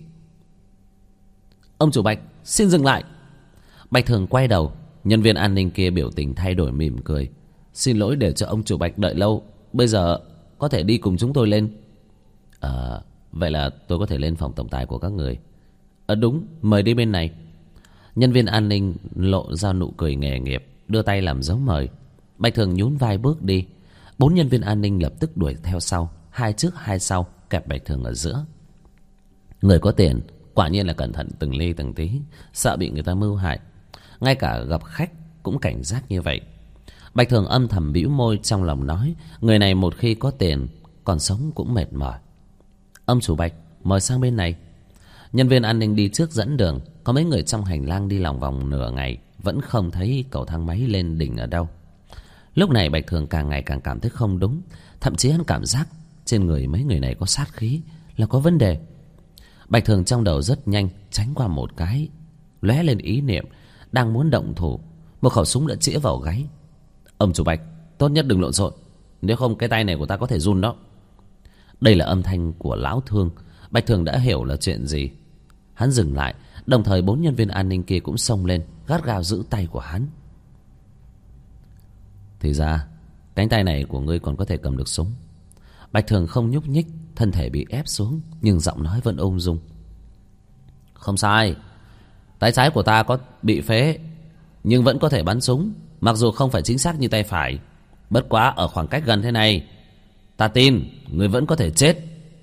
Ông chủ Bạch, xin dừng lại. Bạch Thường quay đầu. Nhân viên an ninh kia biểu tình thay đổi, mỉm cười. Xin lỗi để cho ông chủ Bạch đợi lâu. Bây giờ có thể đi cùng chúng tôi lên. Vậy là tôi có thể lên phòng tổng tài của các người. Đúng, mời đi bên này. Nhân viên an ninh lộ ra nụ cười nghề nghiệp, đưa tay làm dấu mời. Bạch Thường nhún vai bước đi. 4 nhân viên an ninh lập tức đuổi theo sau, 2 trước 2 sau, kẹp Bạch Thường ở giữa. Người có tiền quả nhiên là cẩn thận từng ly từng tí, sợ bị người ta mưu hại. Ngay cả gặp khách cũng cảnh giác như vậy. Bạch Thường âm thầm bĩu môi, trong lòng nói, người này một khi có tiền còn sống cũng mệt mỏi. Ông chủ Bạch, mời sang bên này. Nhân viên an ninh đi trước dẫn đường. Có mấy người trong hành lang đi lòng vòng nửa ngày vẫn không thấy cầu thang máy lên đỉnh ở đâu. Lúc này Bạch Thường càng ngày càng cảm thấy không đúng. Thậm chí hắn cảm giác trên người mấy người này có sát khí, là có vấn đề. Bạch Thường trong đầu rất nhanh tránh qua một cái, lóe lên ý niệm đang muốn động thủ, một khẩu súng đã chĩa vào gáy. Ông chủ Bạch, tốt nhất đừng lộn xộn, nếu không cái tay này của ta có thể run đó. Đây là âm thanh của Lão Thương. Bạch Thường đã hiểu là chuyện gì. Hắn dừng lại, đồng thời 4 nhân viên an ninh kia cũng xông lên, gắt gao giữ tay của hắn. Thì ra cánh tay này của ngươi còn có thể cầm được súng. Bạch Thường không nhúc nhích, thân thể bị ép xuống, nhưng giọng nói vẫn ung dung. Không sai, tay trái của ta có bị phế, nhưng vẫn có thể bắn súng, mặc dù không phải chính xác như tay phải. Bất quá ở khoảng cách gần thế này, ta tin ngươi vẫn có thể chết.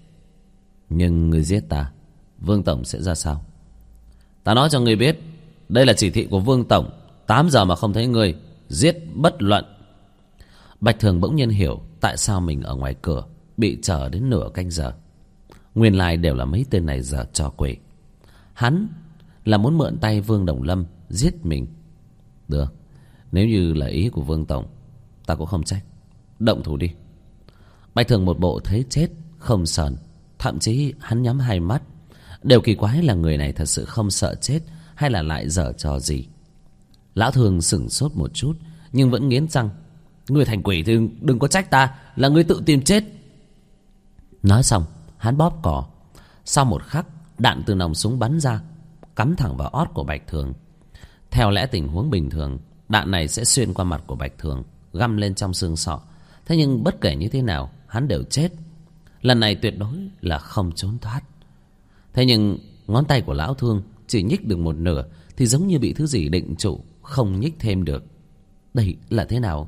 Nhưng ngươi giết ta, Vương Tổng sẽ ra sao? Ta nói cho ngươi biết, đây là chỉ thị của Vương Tổng. 8 giờ mà không thấy ngươi, giết bất luận. Bạch Thường bỗng nhiên hiểu tại sao mình ở ngoài cửa bị chờ đến nửa canh giờ. Nguyên lai đều là mấy tên này giờ trò quỷ. Hắn là muốn mượn tay Vương Đồng Lâm giết mình. Được, nếu như là ý của Vương Tổng, ta cũng không trách. Động thủ đi. Bạch Thường một bộ thấy chết không sờn, thậm chí hắn nhắm hai mắt. Điều kỳ quái là người này thật sự không sợ chết, hay là lại giở trò gì. Lão Thường sửng sốt một chút, nhưng vẫn nghiến răng. Ngươi thành quỷ thì đừng có trách ta, là ngươi tự tìm chết. Nói xong hắn bóp cò. Sau một khắc, đạn từ nòng súng bắn ra, cắm thẳng vào ót của Bạch Thường. Theo lẽ tình huống bình thường, đạn này sẽ xuyên qua mặt của Bạch Thường, găm lên trong xương sọ. Thế nhưng bất kể như thế nào, hắn đều chết. Lần này tuyệt đối là không trốn thoát. Thế nhưng ngón tay của Lão Thương chỉ nhích được một nửa, thì giống như bị thứ gì định trụ, không nhích thêm được. Đây là thế nào?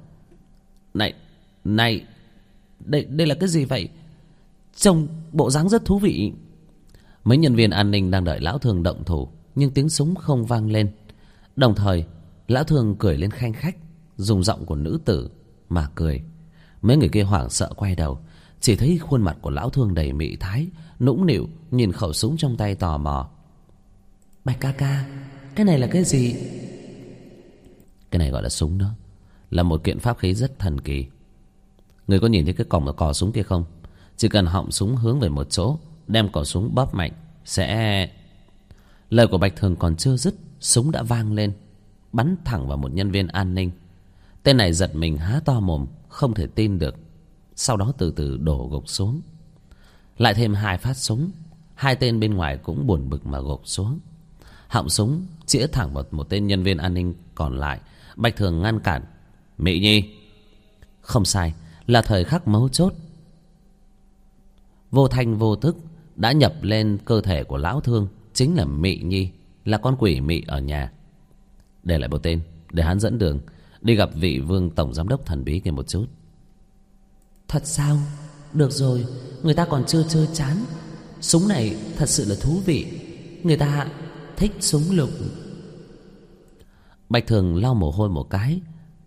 Này, đây là cái gì vậy? Trông bộ dáng rất thú vị. Mấy nhân viên an ninh đang đợi Lão Thương động thủ, nhưng tiếng súng không vang lên. Đồng thời Lão Thương cười lên khanh khách, dùng giọng của nữ tử mà cười. Mấy người kia hoảng sợ quay đầu, chỉ thấy khuôn mặt của Lão Thương đầy mị thái, nũng nịu nhìn khẩu súng trong tay tò mò. Bạch ca ca, cái này là cái gì? Cái này gọi là súng đó, là một kiện pháp khí rất thần kỳ. Người có nhìn thấy cái còng ở cò súng kia không? Chỉ cần họng súng hướng về một chỗ, đem cò súng bóp mạnh sẽ... Lời của Bạch Thường còn chưa dứt, súng đã vang lên, bắn thẳng vào một nhân viên an ninh. Tên này giật mình há to mồm, không thể tin được. Sau đó từ từ đổ gục xuống. Lại thêm 2 phát súng, 2 tên bên ngoài cũng buồn bực mà gục xuống. Họng súng chĩa thẳng vào một tên nhân viên an ninh còn lại. Bạch Thường ngăn cản. Mị Nhi. Không sai, là thời khắc mấu chốt. Vô thanh vô thức đã nhập lên cơ thể của Lão Thương, chính là Mị Nhi, là con quỷ mị ở nhà. Để lại một tên, để hắn dẫn đường đi gặp vị Vương tổng giám đốc thần bí kia một chút. Thật sao? Được rồi, người ta còn chưa chơi chán. Súng này thật sự là thú vị. Người ta thích súng lục. Bạch Thường lau mồ hôi một cái.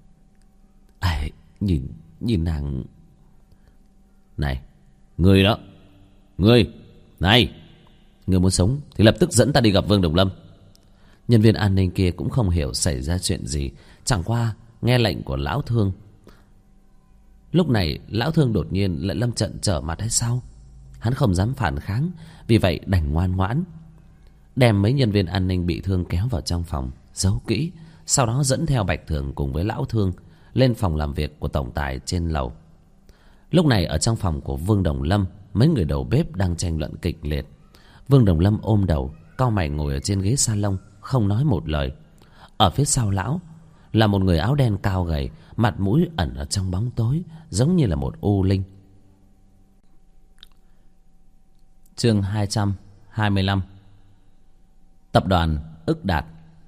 Nhìn nàng. Này, ngươi đó. Ngươi muốn sống thì lập tức dẫn ta đi gặp Vương Đồng Lâm. Nhân viên an ninh kia cũng không hiểu xảy ra chuyện gì, chẳng qua nghe lệnh của Lão Thương. Lúc này Lão Thương đột nhiên lại lâm trận trở mặt hay sao? Hắn không dám phản kháng, vì vậy đành ngoan ngoãn, đem mấy nhân viên an ninh bị thương kéo vào trong phòng, giấu kỹ. Sau đó dẫn theo Bạch Thường cùng với Lão Thương lên phòng làm việc của tổng tài trên lầu. Lúc này ở trong phòng của Vương Đồng Lâm, mấy người đầu bếp đang tranh luận kịch liệt. Vương Đồng Lâm ôm đầu, cau mày ngồi ở trên ghế salon, không nói một lời. Ở phía sau lão là một người áo đen cao gầy, mặt mũi ẩn ở trong bóng tối, giống như là một u linh. Chương 225. Tập đoàn Ức Đạt.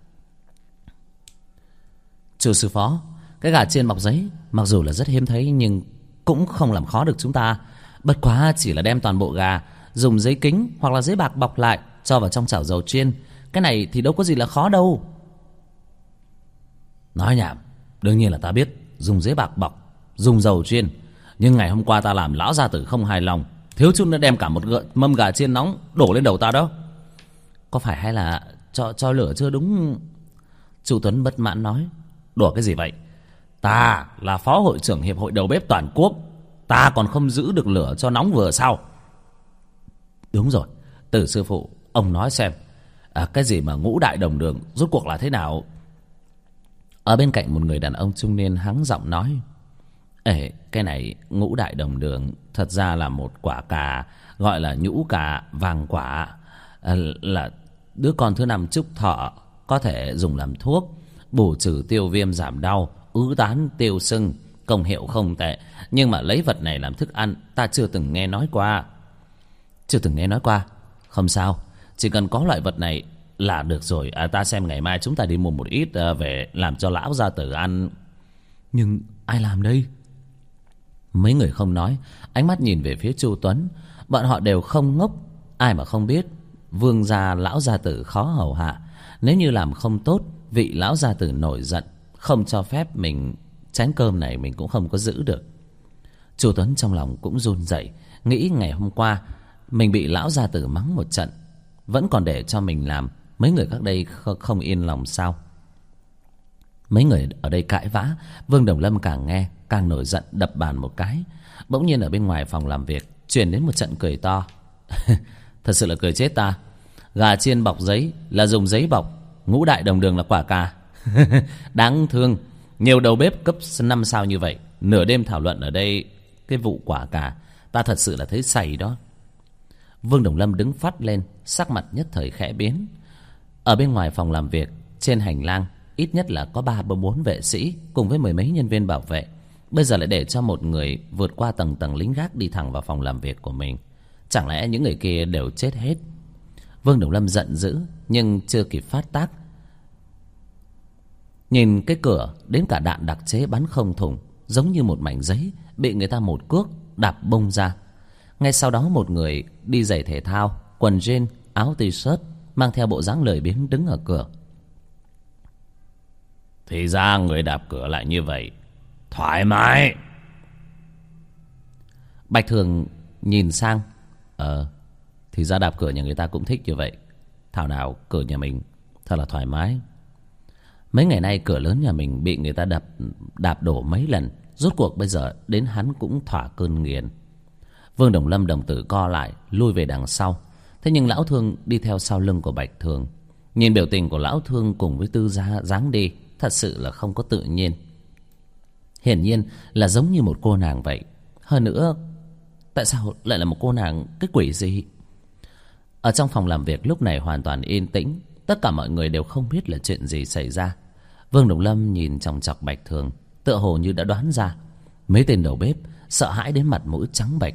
Chu sư phó, cái gà chiên bọc giấy mặc dù là rất hiếm thấy, nhưng cũng không làm khó được chúng ta. Bất quá chỉ là đem toàn bộ gà dùng giấy kính hoặc là giấy bạc bọc lại, cho vào trong chảo dầu chiên. Cái này thì đâu có gì là khó đâu. Nói nhảm, đương nhiên là ta biết dùng giấy bạc bọc, dùng dầu chiên. Nhưng ngày hôm qua ta làm lão gia tử không hài lòng, thiếu chút nữa đem cả một mâm gà chiên nóng đổ lên đầu ta đó. Có phải hay là cho lửa chưa đúng? Chu Tuấn bất mãn nói. Đùa cái gì vậy? Ta là phó hội trưởng hiệp hội đầu bếp toàn quốc, ta còn không giữ được lửa cho nóng vừa sao? Đúng rồi, Từ sư phụ, ông nói xem, cái gì mà ngũ đại đồng đường rốt cuộc là thế nào? Ở bên cạnh một người đàn ông trung niên hắng giọng nói: Ê, cái này ngũ đại đồng đường thật ra là một quả cà, gọi là nhũ cà vàng quả, là đứa con thứ 5 chúc thọ, có thể dùng làm thuốc bổ trừ tiêu viêm giảm đau, ứ tán tiêu sưng, công hiệu không tệ. Nhưng mà lấy vật này làm thức ăn ta chưa từng nghe nói qua. Chưa từng nghe nói qua? Không sao, chỉ cần có loại vật này là được rồi. Ta xem ngày mai chúng ta đi mua một ít về làm cho lão gia tử ăn. Nhưng ai làm đây? Mấy người không nói, ánh mắt nhìn về phía Chu Tuấn. Bọn họ đều không ngốc, ai mà không biết Vương gia lão gia tử khó hầu hạ. Nếu như làm không tốt, vị lão gia tử nổi giận, không cho phép mình chén cơm này mình cũng không có giữ được. Chu Tuấn trong lòng cũng run rẩy, nghĩ ngày hôm qua mình bị lão gia tử mắng một trận, vẫn còn để cho mình làm. Mấy người các đây không yên lòng sao? Mấy người ở đây cãi vã, Vương Đồng Lâm càng nghe càng nổi giận, đập bàn một cái. Bỗng nhiên ở bên ngoài phòng làm việc truyền đến một trận cười to. Thật sự là cười chết ta. Gà chiên bọc giấy là dùng giấy bọc, ngũ đại đồng đường là quả cà. Đáng thương, nhiều đầu bếp cấp 5 sao như vậy nửa đêm thảo luận ở đây cái vụ quả cà, ta thật sự là thấy sày đó. Vương Đồng Lâm đứng phát lên, sắc mặt nhất thời khẽ biến. Ở bên ngoài phòng làm việc, trên hành lang ít nhất là có 3-4 vệ sĩ cùng với mười mấy nhân viên bảo vệ. Bây giờ lại để cho một người vượt qua tầng tầng lính gác đi thẳng vào phòng làm việc của mình. Chẳng lẽ những người kia đều chết hết? Vương Đồng Lâm giận dữ, nhưng chưa kịp phát tác, nhìn cái cửa đến cả đạn đặc chế bắn không thủng, giống như một mảnh giấy bị người ta một cước đạp bung ra. Ngay sau đó một người đi giày thể thao, quần jean, áo t-shirt, mang theo bộ dáng lười biếng đứng ở cửa. Thì ra người đạp cửa lại như vậy, thoải mái. Bạch Thường nhìn sang, thì ra đạp cửa nhà người ta cũng thích như vậy. Thảo nào cửa nhà mình thật là thoải mái. Mấy ngày nay cửa lớn nhà mình bị người ta đạp đổ mấy lần, rốt cuộc bây giờ đến hắn cũng thỏa cơn nghiền. Vương Đồng Lâm đồng tử co lại, lui về đằng sau. Thế nhưng Lão Thương đi theo sau lưng của Bạch Thường. Nhìn biểu tình của Lão Thương cùng với Tư Gia dáng đi, thật sự là không có tự nhiên. Hiển nhiên là giống như một cô nàng vậy. Hơn nữa, tại sao lại là một cô nàng? Cái quỷ gì? Ở trong phòng làm việc lúc này hoàn toàn yên tĩnh. Tất cả mọi người đều không biết là chuyện gì xảy ra. Vương Đồng Lâm nhìn chòng chọc Bạch Thường, tựa hồ như đã đoán ra. Mấy tên đầu bếp sợ hãi đến mặt mũi trắng bệch.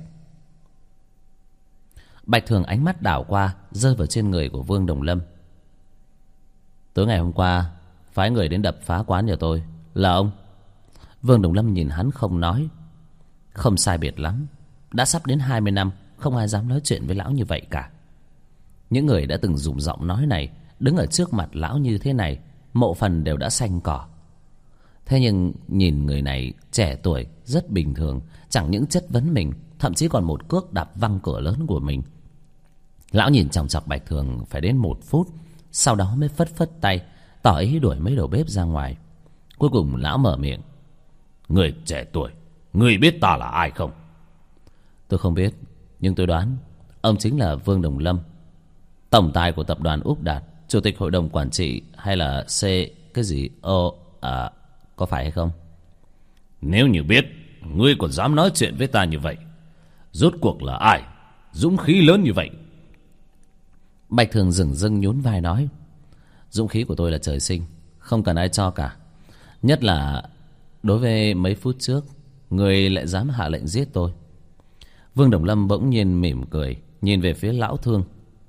Bạch Thường ánh mắt đảo qua, rơi vào trên người của Vương Đồng Lâm. Tối ngày hôm qua phái người đến đập phá quán nhà tôi là ông. Vương Đồng Lâm nhìn hắn không nói. Không sai biệt lắm, đã sắp đến 20 năm không ai dám nói chuyện với lão như vậy cả. Những người đã từng dùng giọng nói này đứng ở trước mặt lão như thế này, mộ phần đều đã xanh cỏ. Thế nhưng nhìn người này trẻ tuổi, rất bình thường, chẳng những chất vấn mình, thậm chí còn một cước đạp văng cửa lớn của mình. Lão nhìn chòng chọc Bạch Thường phải đến 1 phút, sau đó mới phất phất tay, tỏ ý đuổi mấy đầu bếp ra ngoài. Cuối cùng lão mở miệng. Người trẻ tuổi, người biết ta là ai không? Tôi không biết, nhưng tôi đoán ông chính là Vương Đồng Lâm, tổng tài của tập đoàn Úc Đạt, chủ tịch hội đồng quản trị, hay là C cái gì có phải hay không? Nếu như biết, ngươi còn dám nói chuyện với ta như vậy, rốt cuộc là ai dũng khí lớn như vậy? Bạch Thường dửng dưng nhún vai nói. Dũng khí của tôi là trời sinh, không cần ai cho cả. Nhất là đối với mấy phút trước người lại dám hạ lệnh giết tôi. Vương Đồng Lâm bỗng nhiên mỉm cười, nhìn về phía Lão Thương.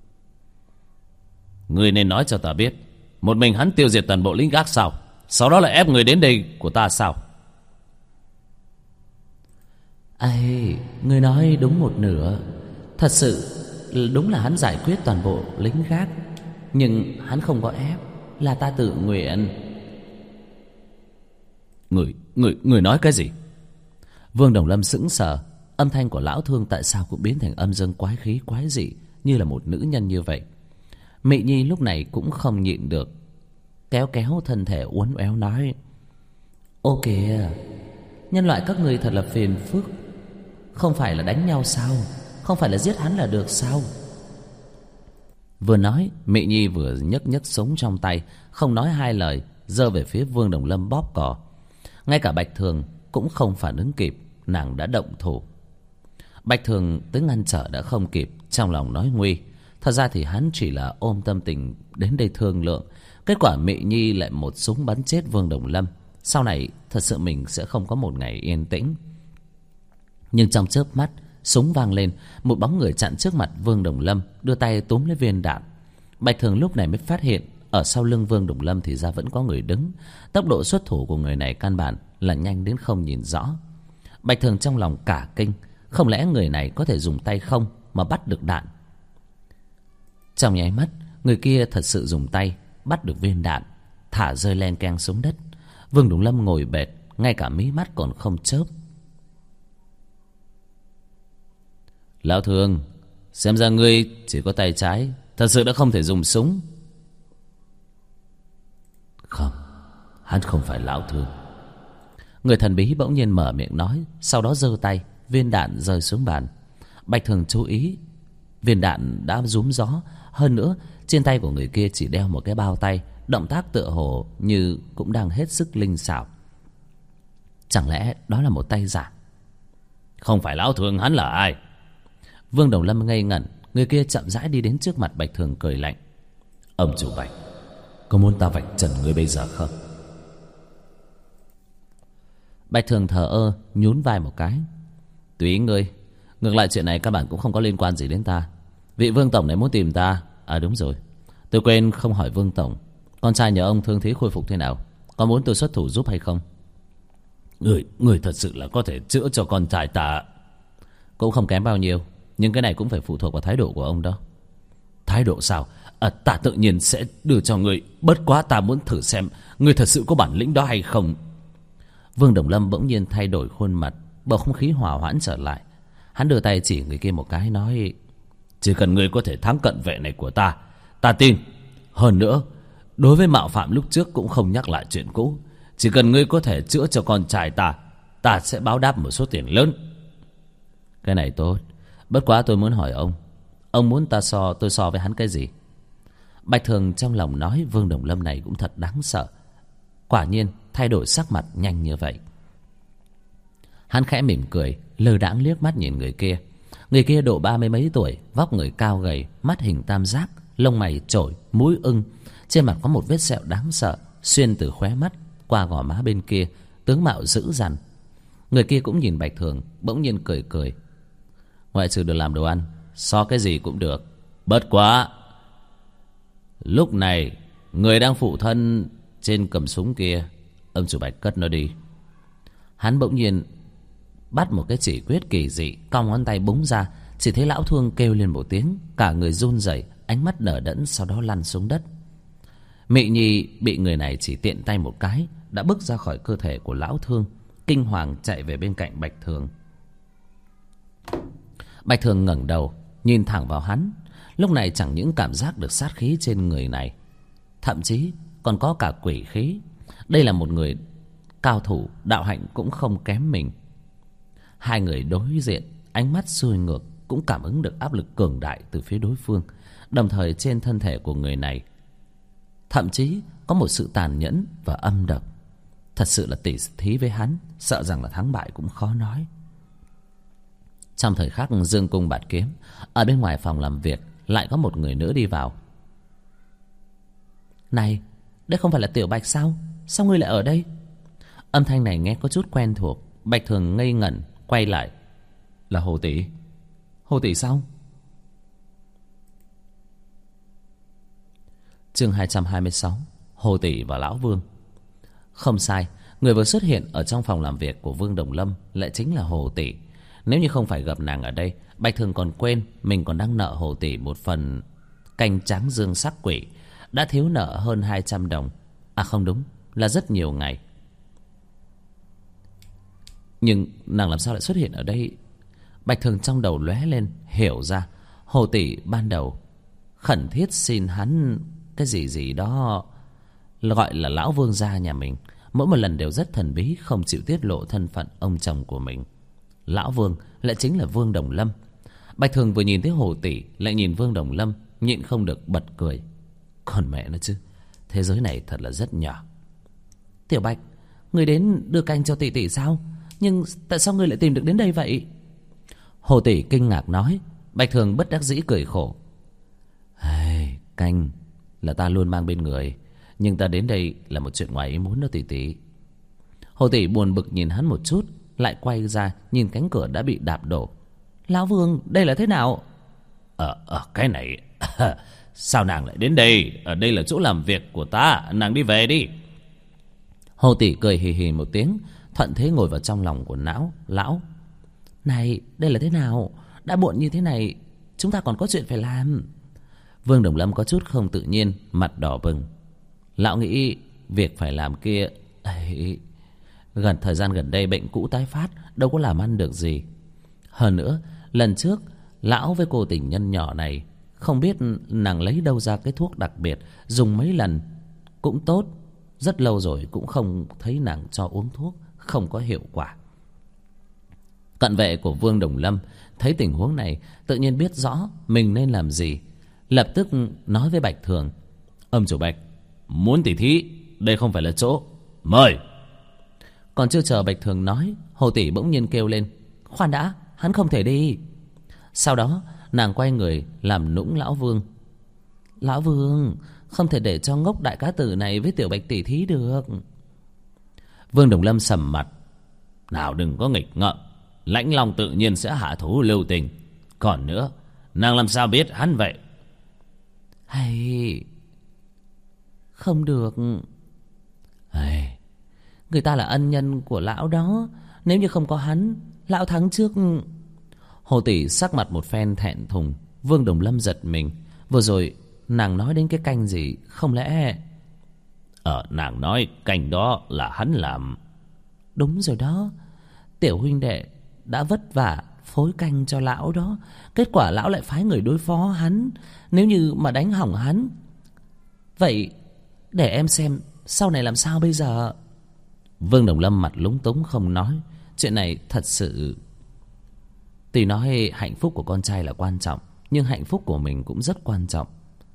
Ngươi nên nói cho ta biết, một mình hắn tiêu diệt toàn bộ lính gác sao? Sau đó lại ép người đến đây của ta sao? Ây, ngươi nói đúng một nửa. Thật sự đúng là hắn giải quyết toàn bộ lính gác, nhưng hắn không có ép, là ta tự nguyện. Người nói cái gì? Vương Đồng Lâm sững sờ. Âm thanh của Lão Thương tại sao cũng biến thành âm dương quái khí quái dị, như là một nữ nhân như vậy. Mị Nhi lúc này cũng không nhịn được, kéo kéo thân thể uốn éo nói. Ô kìa, nhân loại các người thật là phiền phức. Không phải là đánh nhau sao? Không phải là giết hắn là được sao? Vừa nói, Mị Nhi vừa nhấc nhấc súng trong tay, không nói hai lời, giơ về phía Vương Đồng Lâm bóp cò. Ngay cả Bạch Thường cũng không phản ứng kịp, nàng đã động thủ. Bạch Thường tới ngăn trở đã không kịp, trong lòng nói nguy. Thật ra thì hắn chỉ là ôm tâm tình đến đây thương lượng. Kết quả Mị Nhi lại một súng bắn chết Vương Đồng Lâm. Sau này thật sự mình sẽ không có một ngày yên tĩnh. Nhưng trong chớp mắt, súng vang lên, một bóng người chặn trước mặt Vương Đồng Lâm, đưa tay túm lấy viên đạn. Bạch Thường lúc này mới phát hiện ở sau lưng Vương Đồng Lâm thì ra vẫn có người đứng. Tốc độ xuất thủ của người này căn bản là nhanh đến không nhìn rõ. Bạch Thường trong lòng cả kinh, không lẽ người này có thể dùng tay không mà bắt được đạn? Trong nháy mắt, người kia thật sự dùng tay bắt được viên đạn, thả rơi len keng xuống đất. Vương Đồng Lâm ngồi bệt, ngay cả mí mắt còn không chớp. Lão Thường, xem ra ngươi chỉ có tay trái, thật sự đã không thể dùng súng. Không, hắn không phải Lão Thường. Người thần bí bỗng nhiên mở miệng nói, sau đó giơ tay, viên đạn rơi xuống bàn. Bạch Thường chú ý, viên đạn đã rúm gió. Hơn nữa, trên tay của người kia chỉ đeo một cái bao tay, động tác tựa hồ như cũng đang hết sức linh xảo. Chẳng lẽ đó là một tay giả? Không phải Lão Thường, hắn là ai? Vương Đồng Lâm ngây ngẩn. Người kia chậm rãi đi đến trước mặt Bạch Thường cười lạnh. Ông chủ Bạch, có muốn ta vạch trần ngươi bây giờ không? Bạch Thường thờ ơ nhún vai một cái. Tùy ý ngươi, ngược lại chuyện này các bạn cũng không có liên quan gì đến ta. Vị Vương Tổng này muốn tìm ta. À đúng rồi, tôi quên không hỏi Vương Tổng, con trai nhờ ông thương thế khôi phục thế nào, có muốn tôi xuất thủ giúp hay không? Người thật sự là có thể chữa cho con trai ta? Cũng không kém bao nhiêu, nhưng cái này cũng phải phụ thuộc vào thái độ của ông đó. Thái độ sao? Ta tự nhiên sẽ đưa cho người, bất quá ta muốn thử xem người thật sự có bản lĩnh đó hay không. Vương Đồng Lâm bỗng nhiên thay đổi khuôn mặt, bầu không khí hòa hoãn trở lại. Hắn đưa tay chỉ người kia một cái, nói: chỉ cần ngươi có thể thắng cận vệ này của ta, ta tin. Hơn nữa, đối với mạo phạm lúc trước cũng không nhắc lại chuyện cũ. Chỉ cần ngươi có thể chữa cho con trai ta, ta sẽ báo đáp một số tiền lớn. Cái này tốt, bất quá tôi muốn hỏi ông muốn tôi so với hắn cái gì? Bạch Thường trong lòng nói Vương Đồng Lâm này cũng thật đáng sợ. Quả nhiên thay đổi sắc mặt nhanh như vậy. Hắn khẽ mỉm cười, lơ đãng liếc mắt nhìn người kia. Người kia độ 30 mấy tuổi, vóc người cao gầy, mắt hình tam giác, lông mày chổi, mũi ưng. Trên mặt có một vết sẹo đáng sợ, xuyên từ khóe mắt qua gò má bên kia, tướng mạo dữ dằn. Người kia cũng nhìn Bạch Thường, bỗng nhiên cười cười. Ngoại trừ được làm đồ ăn, so cái gì cũng được. Bất quá, lúc này người đang phụ thân trên cầm súng kia, ông chủ Bạch cất nó đi. Hắn bỗng nhiên bắt một cái chỉ quyết kỳ dị, cong ngón tay búng ra, chỉ thấy Lão Thương kêu lên một tiếng, cả người run rẩy, ánh mắt nở đẫn, sau đó lăn xuống đất. Mị Nhi bị người này chỉ tiện tay một cái đã bước ra khỏi cơ thể của Lão Thương, kinh hoàng chạy về bên cạnh Bạch Thường. Bạch Thường ngẩng đầu nhìn thẳng vào hắn. Lúc này chẳng những cảm giác được sát khí trên người này, thậm chí còn có cả quỷ khí. Đây là một người cao thủ, đạo hạnh cũng không kém mình. Hai người đối diện, ánh mắt xuôi ngược, cũng cảm ứng được áp lực cường đại từ phía đối phương. Đồng thời trên thân thể của người này thậm chí có một sự tàn nhẫn và âm độc. Thật sự là tỉ thí với hắn, sợ rằng là thắng bại cũng khó nói. Trong thời khắc dương cung bạt kiếm, ở bên ngoài phòng làm việc lại có một người nữa đi vào. Này, đây không phải là Tiểu Bạch sao? Sao ngươi lại ở đây? Âm thanh này nghe có chút quen thuộc. Bạch Thường ngây ngẩn quay lại. Là Hồ Tỷ. Hồ Tỷ sao? Chương 226, Hồ Tỷ và Lão Vương. Không sai, người vừa xuất hiện ở trong phòng làm việc của Vương Đồng Lâm lại chính là Hồ Tỷ. Nếu như không phải gặp nàng ở đây, Bạch Thường còn quên mình còn đang nợ Hồ Tỷ một phần canh tráng dương sắc quỷ, đã thiếu nợ hơn 200 đồng. À không đúng, là rất nhiều ngày. Nhưng nàng làm sao lại xuất hiện ở đây? Bạch Thường trong đầu lóe lên, hiểu ra Hồ Tỷ ban đầu khẩn thiết xin hắn cái gì đó, gọi là Lão Vương gia nhà mình. Mỗi một lần đều rất thần bí, không chịu tiết lộ thân phận ông chồng của mình. Lão Vương lại chính là Vương Đồng Lâm. Bạch Thường vừa nhìn thấy Hồ Tỷ, lại nhìn Vương Đồng Lâm, nhịn không được bật cười. Còn mẹ nó chứ, thế giới này thật là rất nhỏ. Tiểu Bạch, người đến đưa canh cho tỷ tỷ sao? Nhưng tại sao người lại tìm được đến đây vậy? Hồ tỷ kinh ngạc nói. Bạch Thường bất đắc dĩ cười khổ. Canh là ta luôn mang bên người, nhưng ta đến đây là một chuyện ngoài ý muốn đó tỷ tỷ. Hồ tỷ buồn bực nhìn hắn một chút, lại quay ra nhìn cánh cửa đã bị đạp đổ. Lão Vương, đây là thế nào? Cái này sao nàng lại đến đây? Ở đây là chỗ làm việc của ta, nàng đi về đi. Hồ tỷ cười hì hì một tiếng, thuận thế ngồi vào trong lòng của lão. Này, đây là thế nào? Đã muộn như thế này, chúng ta còn có chuyện phải làm. Vương Đồng Lâm có chút không tự nhiên, mặt đỏ bừng. Lão nghĩ việc phải làm kia thời gian gần đây bệnh cũ tái phát, đâu có làm ăn được gì. Hơn nữa, lần trước lão với cô tình nhân nhỏ này, không biết nàng lấy đâu ra cái thuốc đặc biệt, dùng mấy lần cũng tốt. Rất lâu rồi cũng không thấy nàng cho uống thuốc, không có hiệu quả. Cận vệ của Vương Đồng Lâm thấy tình huống này, tự nhiên biết rõ mình nên làm gì, lập tức nói với Bạch Thường. Ông chủ Bạch, muốn tỉ thí, đây không phải là chỗ, mời. Còn chưa chờ Bạch Thường nói, Hồ tỷ bỗng nhiên kêu lên. Khoan đã, hắn không thể đi. Sau đó nàng quay người làm nũng Lão Vương. Lão Vương, không thể để cho ngốc đại cá tử này với Tiểu Bạch tỉ thí được. Vương Đồng Lâm sầm mặt. Nào đừng có nghịch ngợm, Lãnh Long tự nhiên sẽ hạ thủ lưu tình. Còn nữa, nàng làm sao biết hắn vậy? Không được. Người ta là ân nhân của lão đó, nếu như không có hắn, lão thắng trước. Hồ tỷ sắc mặt một phen thẹn thùng. Vương Đồng Lâm giật mình. Vừa rồi nàng nói đến cái canh gì, không lẽ... Nàng nói canh đó là hắn làm. Đúng rồi đó, tiểu huynh đệ đã vất vả phối canh cho lão đó, kết quả lão lại phái người đối phó hắn. Nếu như mà đánh hỏng hắn, vậy để em xem sau này làm sao bây giờ. Vương Đồng Lâm mặt lúng túng không nói. Chuyện này thật sự... Tuy nói hạnh phúc của con trai là quan trọng, nhưng hạnh phúc của mình cũng rất quan trọng.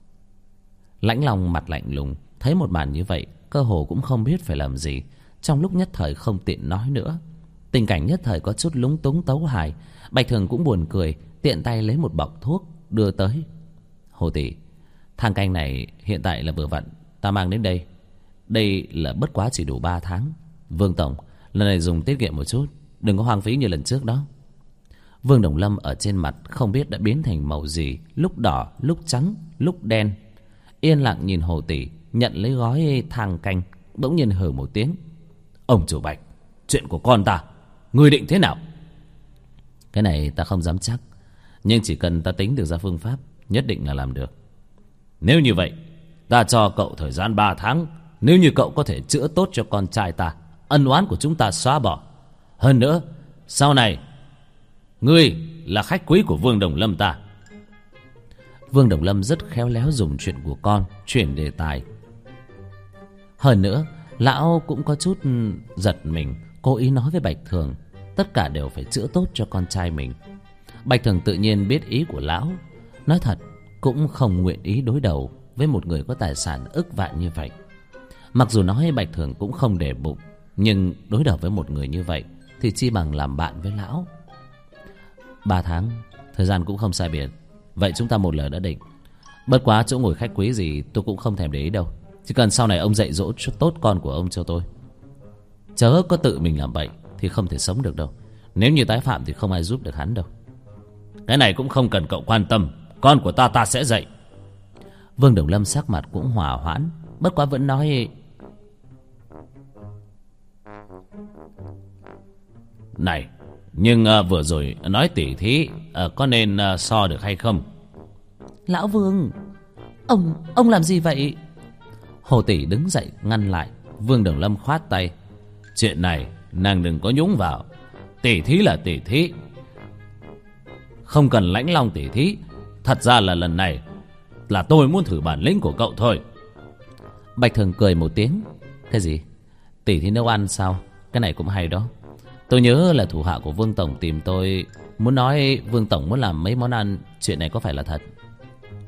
Lãnh Long mặt lạnh lùng, thấy một màn như vậy, cơ hồ cũng không biết phải làm gì. Trong lúc nhất thời không tiện nói nữa. Tình cảnh nhất thời có chút lúng túng tấu hài. Bạch Thường cũng buồn cười, tiện tay lấy một bọc thuốc đưa tới. Hồ tỷ, thang canh này hiện tại là vừa vặn, ta mang đến đây. Đây là bất quá chỉ đủ 3 tháng. Vương tổng, lần này dùng tiết kiệm một chút, đừng có hoang phí như lần trước đó. Vương Đồng Lâm ở trên mặt không biết đã biến thành màu gì, lúc đỏ, lúc trắng, lúc đen. Yên lặng nhìn Hồ tỷ nhận lấy gói thang canh, bỗng nhiên hừ một tiếng. Ông chủ Bạch, chuyện của con ta, ngươi định thế nào? Cái này ta không dám chắc, nhưng chỉ cần ta tính được ra phương pháp, nhất định là làm được. Nếu như vậy, ta cho cậu thời gian 3 tháng. Nếu như cậu có thể chữa tốt cho con trai ta, ân oán của chúng ta xóa bỏ. Hơn nữa, sau này ngươi là khách quý của Vương Đồng Lâm ta. Vương Đồng Lâm rất khéo léo dùng chuyện của con chuyển đề tài. Hơn nữa, lão cũng có chút giật mình, cố ý nói với Bạch Thường tất cả đều phải chữa tốt cho con trai mình. Bạch Thường tự nhiên biết ý của lão, nói thật cũng không nguyện ý đối đầu với một người có tài sản ức vạn như vậy. Mặc dù nói Bạch Thường cũng không để bụng, nhưng đối đầu với một người như vậy thì chi bằng làm bạn với lão. 3 tháng, thời gian cũng không sai biệt. Vậy chúng ta một lời đã định. Bất quá chỗ ngồi khách quý gì tôi cũng không thèm để ý đâu. Chỉ cần sau này ông dạy dỗ cho tốt con của ông cho tôi. Chớ có tự mình làm bậy thì không thể sống được đâu. Nếu như tái phạm thì không ai giúp được hắn đâu. Cái này cũng không cần cậu quan tâm, con của ta sẽ dạy. Vương Đồng Lâm sắc mặt cũng hòa hoãn, bất quá vẫn nói. Này, nhưng vừa rồi nói tỉ thí, có nên so được hay không? Lão Vương, ông làm gì vậy? Hồ tỷ đứng dậy ngăn lại. Vương Đồng Lâm khoát tay. Chuyện này nàng đừng có nhúng vào. Tỉ thí là tỉ thí, không cần Lãnh Long tỉ thí. Thật ra là lần này là tôi muốn thử bản lĩnh của cậu thôi. Bạch Thường cười một tiếng. Cái gì? Tỉ thí nấu ăn sao? Cái này cũng hay đó. Tôi nhớ là thủ hạ của Vương tổng tìm tôi, muốn nói Vương tổng muốn làm mấy món ăn. Chuyện này có phải là thật?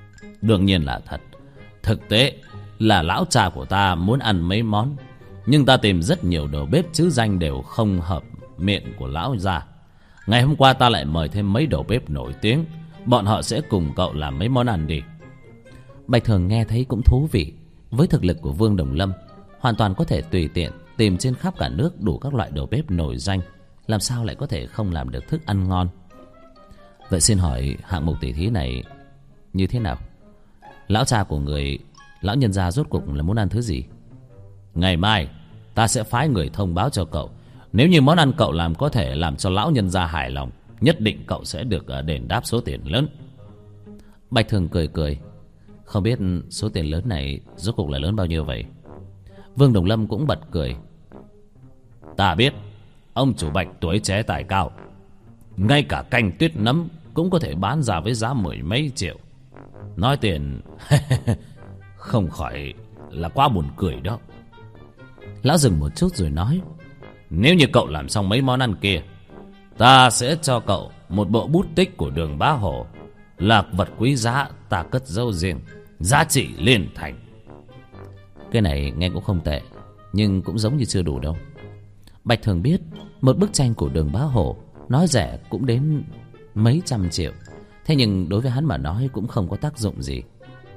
Đương nhiên là thật. Thực tế là lão cha của ta muốn ăn mấy món, nhưng ta tìm rất nhiều đầu bếp chứ danh đều không hợp miệng của lão già. Ngày hôm qua ta lại mời thêm mấy đầu bếp nổi tiếng, bọn họ sẽ cùng cậu làm mấy món ăn đi. Bạch Thường nghe thấy cũng thú vị. Với thực lực của Vương Đồng Lâm, hoàn toàn có thể tùy tiện tìm trên khắp cả nước đủ các loại đầu bếp nổi danh, làm sao lại có thể không làm được thức ăn ngon. Vậy xin hỏi hạng mục tỉ thí này như thế nào? Lão cha của người lão nhân gia rốt cuộc là muốn ăn thứ gì? Ngày mai ta sẽ phái người thông báo cho cậu. Nếu như món ăn cậu làm có thể làm cho lão nhân gia hài lòng, nhất định cậu sẽ được đền đáp số tiền lớn. Bạch Thường cười cười. Không biết số tiền lớn này rốt cuộc là lớn bao nhiêu vậy? Vương Đồng Lâm cũng bật cười. Ta biết ông chủ Bạch tuổi trẻ tài cao, ngay cả canh tuyết nấm cũng có thể bán ra với giá 10 mấy triệu. Nói tiền không khỏi là quá buồn cười đó. Lão dừng một chút rồi nói, nếu như cậu làm xong mấy món ăn kia, ta sẽ cho cậu một bộ bút tích của Đường Bá Hổ, là vật quý giá ta cất giấu riêng, giá trị liên thành. Cái này nghe cũng không tệ, nhưng cũng giống như chưa đủ đâu. Bạch Thường biết một bức tranh của Đường Bá Hổ nói rẻ cũng đến mấy trăm triệu, thế nhưng đối với hắn mà nói cũng không có tác dụng gì.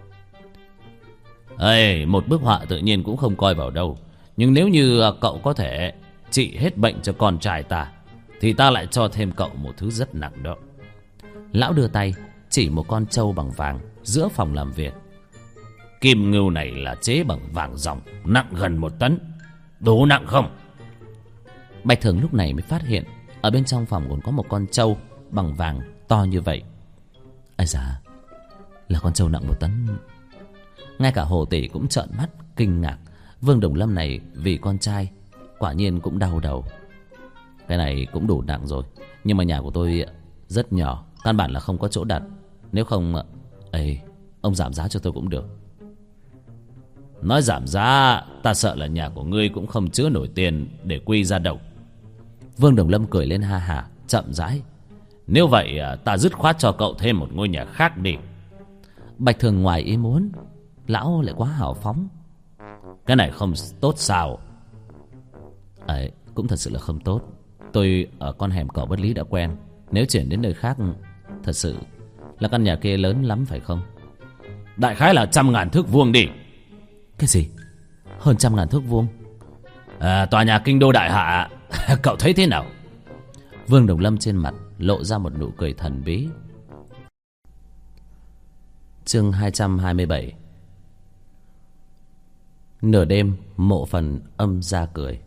Một bức họa tự nhiên cũng không coi vào đâu, nhưng nếu như cậu có thể trị hết bệnh cho con trai ta, thì ta lại cho thêm cậu một thứ rất nặng đó. Lão đưa tay chỉ một con trâu bằng vàng giữa phòng làm việc. Kim ngưu này là chế bằng vàng ròng, nặng gần 1 tấn. Đủ nặng không? Bạch Thường lúc này mới phát hiện ở bên trong phòng còn có một con trâu bằng vàng to như vậy. Ây da, là con trâu nặng 1 tấn. Ngay cả Hồ Tỷ cũng trợn mắt kinh ngạc. Vương Đồng Lâm này vì con trai quả nhiên cũng đau đầu. Cái này cũng đủ nặng rồi, nhưng mà nhà của tôi rất nhỏ, căn bản là không có chỗ đặt. Nếu không, ông giảm giá cho tôi cũng được. Nói giảm giá, ta sợ là nhà của ngươi cũng không chứa nổi tiền để quy ra đâu. Vương Đồng Lâm cười lên ha hả, chậm rãi. Nếu vậy ta dứt khoát cho cậu thêm một ngôi nhà khác đi. Bạch Thường ngoài ý muốn, lão lại quá hào phóng. Cái này không tốt sao? Cũng thật sự là không tốt. Tôi ở con hẻm cỏ Bất Lý đã quen, nếu chuyển đến nơi khác, thật sự là căn nhà kia lớn lắm phải không? Đại khái là 100.000 thước vuông đi. Cái gì? Hơn 100.000 thước vuông? Tòa nhà Kinh Đô Đại Hạ. Cậu thấy thế nào? Vương Đồng Lâm trên mặt lộ ra một nụ cười thần bí. Chương 227. Nửa đêm Mộ Phần âm ra cười.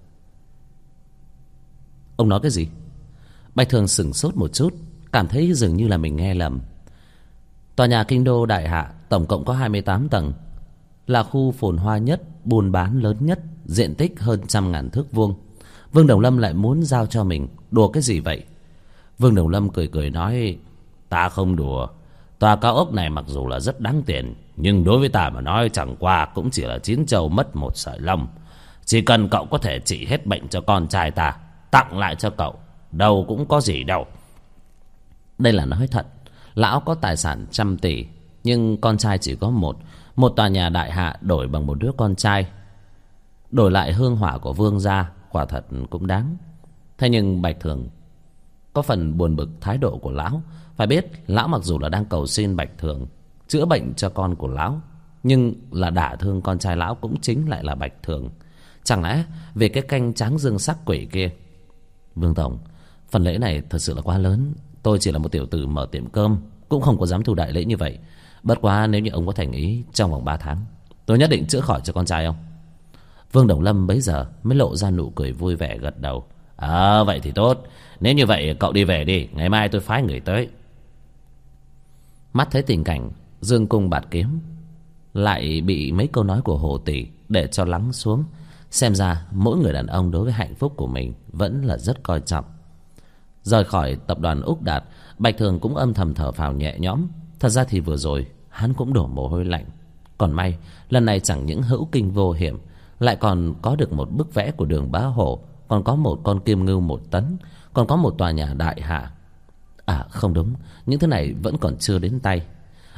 Ông nói cái gì? Bạch Thường sửng sốt một chút, cảm thấy dường như là mình nghe lầm. Tòa nhà Kinh Đô Đại Hạ tổng cộng có 28 tầng, là khu phồn hoa nhất, buôn bán lớn nhất, diện tích hơn 100.000 thước vuông. Vương Đồng Lâm lại muốn giao cho mình, đùa cái gì vậy? Vương Đồng Lâm cười cười nói, ta không đùa. Tòa cao ốc này mặc dù là rất đáng tiền, nhưng đối với ta mà nói chẳng qua cũng chỉ là 9 trâu mất 1 sợi lông. Chỉ cần cậu có thể trị hết bệnh cho con trai ta, tặng lại cho cậu, đâu cũng có gì đâu. Đây là nói thật. Lão có tài sản 100 tỷ, nhưng con trai chỉ có một tòa nhà Đại Hạ đổi bằng một đứa con trai, đổi lại hương hỏa của Vương gia, quả thật cũng đáng. Thế nhưng Bạch Thường có phần buồn bực thái độ của lão. Phải biết lão mặc dù là đang cầu xin Bạch Thường chữa bệnh cho con của lão, nhưng là đả thương con trai lão cũng chính lại là Bạch Thường. Chẳng lẽ về cái canh tráng dương sắc quỷ kia? Vương Tổng, phần lễ này thật sự là quá lớn. Tôi chỉ là một tiểu tử mở tiệm cơm, cũng không có dám thu đại lễ như vậy. Bất quá nếu như ông có thành ý, trong vòng 3 tháng tôi nhất định chữa khỏi cho con trai ông. Vương Đồng Lâm bấy giờ mới lộ ra nụ cười vui vẻ gật đầu. Vậy thì tốt. Nếu như vậy cậu đi về đi, ngày mai tôi phái người tới. Mắt thấy tình cảnh dương cung bạt kiếm lại bị mấy câu nói của Hồ Tỷ để cho lắng xuống. Xem ra mỗi người đàn ông đối với hạnh phúc của mình vẫn là rất coi trọng. Rời khỏi tập đoàn Úc Đạt, Bạch Thường cũng âm thầm thở phào nhẹ nhõm. Thật ra thì vừa rồi hắn cũng đổ mồ hôi lạnh. Còn may lần này chẳng những hữu kinh vô hiểm, lại còn có được một bức vẽ của Đường Bá Hổ, còn có một con kim ngưu 1 tấn, còn có một tòa nhà Đại Hạ. Không đúng, những thứ này vẫn còn chưa đến tay.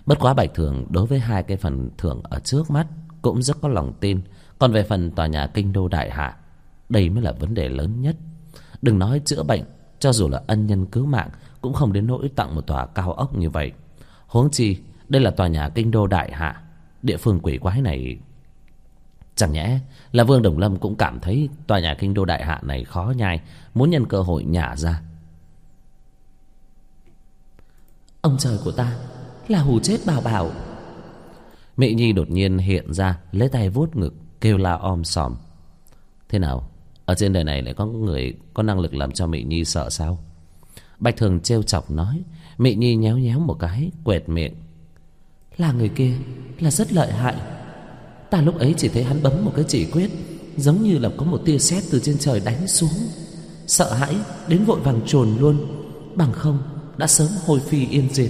Bất quá Bạch Thường đối với hai cái phần thưởng ở trước mắt cũng rất có lòng tin. Còn về phần tòa nhà kinh đô đại hạ, đây mới là vấn đề lớn nhất. Đừng nói chữa bệnh, cho dù là ân nhân cứu mạng cũng không đến nỗi tặng một tòa cao ốc như vậy. Huống chi đây là tòa nhà kinh đô đại hạ. Địa phương quỷ quái này, chẳng nhẽ là Vương Đồng Lâm cũng cảm thấy tòa nhà kinh đô đại hạ này khó nhai, muốn nhân cơ hội nhả ra. Ông trời của ta, là hù chết Bảo Bảo. Mị Nhi đột nhiên hiện ra, lấy tay vuốt ngực, kêu la om sòm. Thế nào, ở trên đời này lại có người có năng lực làm cho Mị Nhi sợ sao? Bạch Thường trêu chọc nói. Mị Nhi nhéo nhéo một cái, quẹt miệng. Là người kia là rất lợi hại. Ta lúc ấy chỉ thấy hắn bấm một cái chỉ quyết, giống như là có một tia sét từ trên trời đánh xuống. Sợ hãi đến vội vàng chồn luôn, bằng không đã sớm hồi phi yên diệt.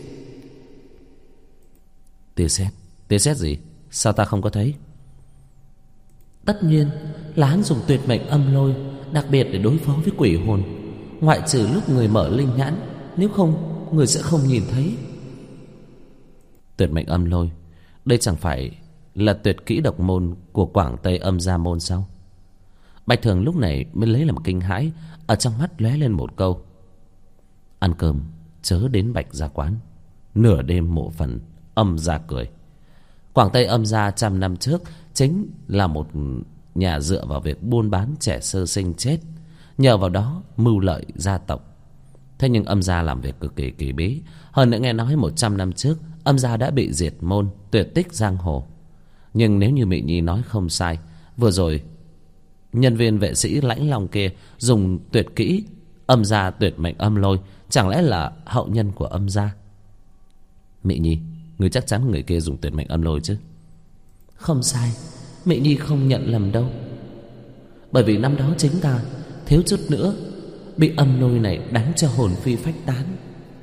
Tia sét gì? Sao ta không có thấy? Tất nhiên là hắn dùng tuyệt mệnh âm lôi, đặc biệt để đối phó với quỷ hồn. Ngoại trừ lúc người mở linh nhãn, nếu không người sẽ không nhìn thấy. Tuyệt mệnh âm lôi, đây chẳng phải là tuyệt kỹ độc môn của Quảng Tây Âm Gia Môn sao? Bạch Thường lúc này mới lấy làm kinh hãi, ở trong mắt lóe lên một câu. Ăn cơm chớ đến Bạch Gia quán, nửa đêm mộ phần âm gia cười. Quảng Tây Âm Gia 100 năm trước chính là một nhà dựa vào việc buôn bán trẻ sơ sinh chết, nhờ vào đó mưu lợi gia tộc. Thế nhưng âm gia làm việc cực kỳ kỳ bí. Hơn nữa nghe nói 100 năm trước âm gia đã bị diệt môn, tuyệt tích giang hồ. Nhưng nếu như Mị Nhi nói không sai, vừa rồi nhân viên vệ sĩ Lãnh Long kia dùng tuyệt kỹ âm gia tuyệt mệnh âm lôi, chẳng lẽ là hậu nhân của âm gia? Mị Nhi, người chắc chắn người kia dùng tuyệt mệnh âm lôi chứ? Không sai, Mị Nhi không nhận lầm đâu. Bởi vì năm đó chính ta thiếu chút nữa bị âm lôi này đánh cho hồn phi phách tán.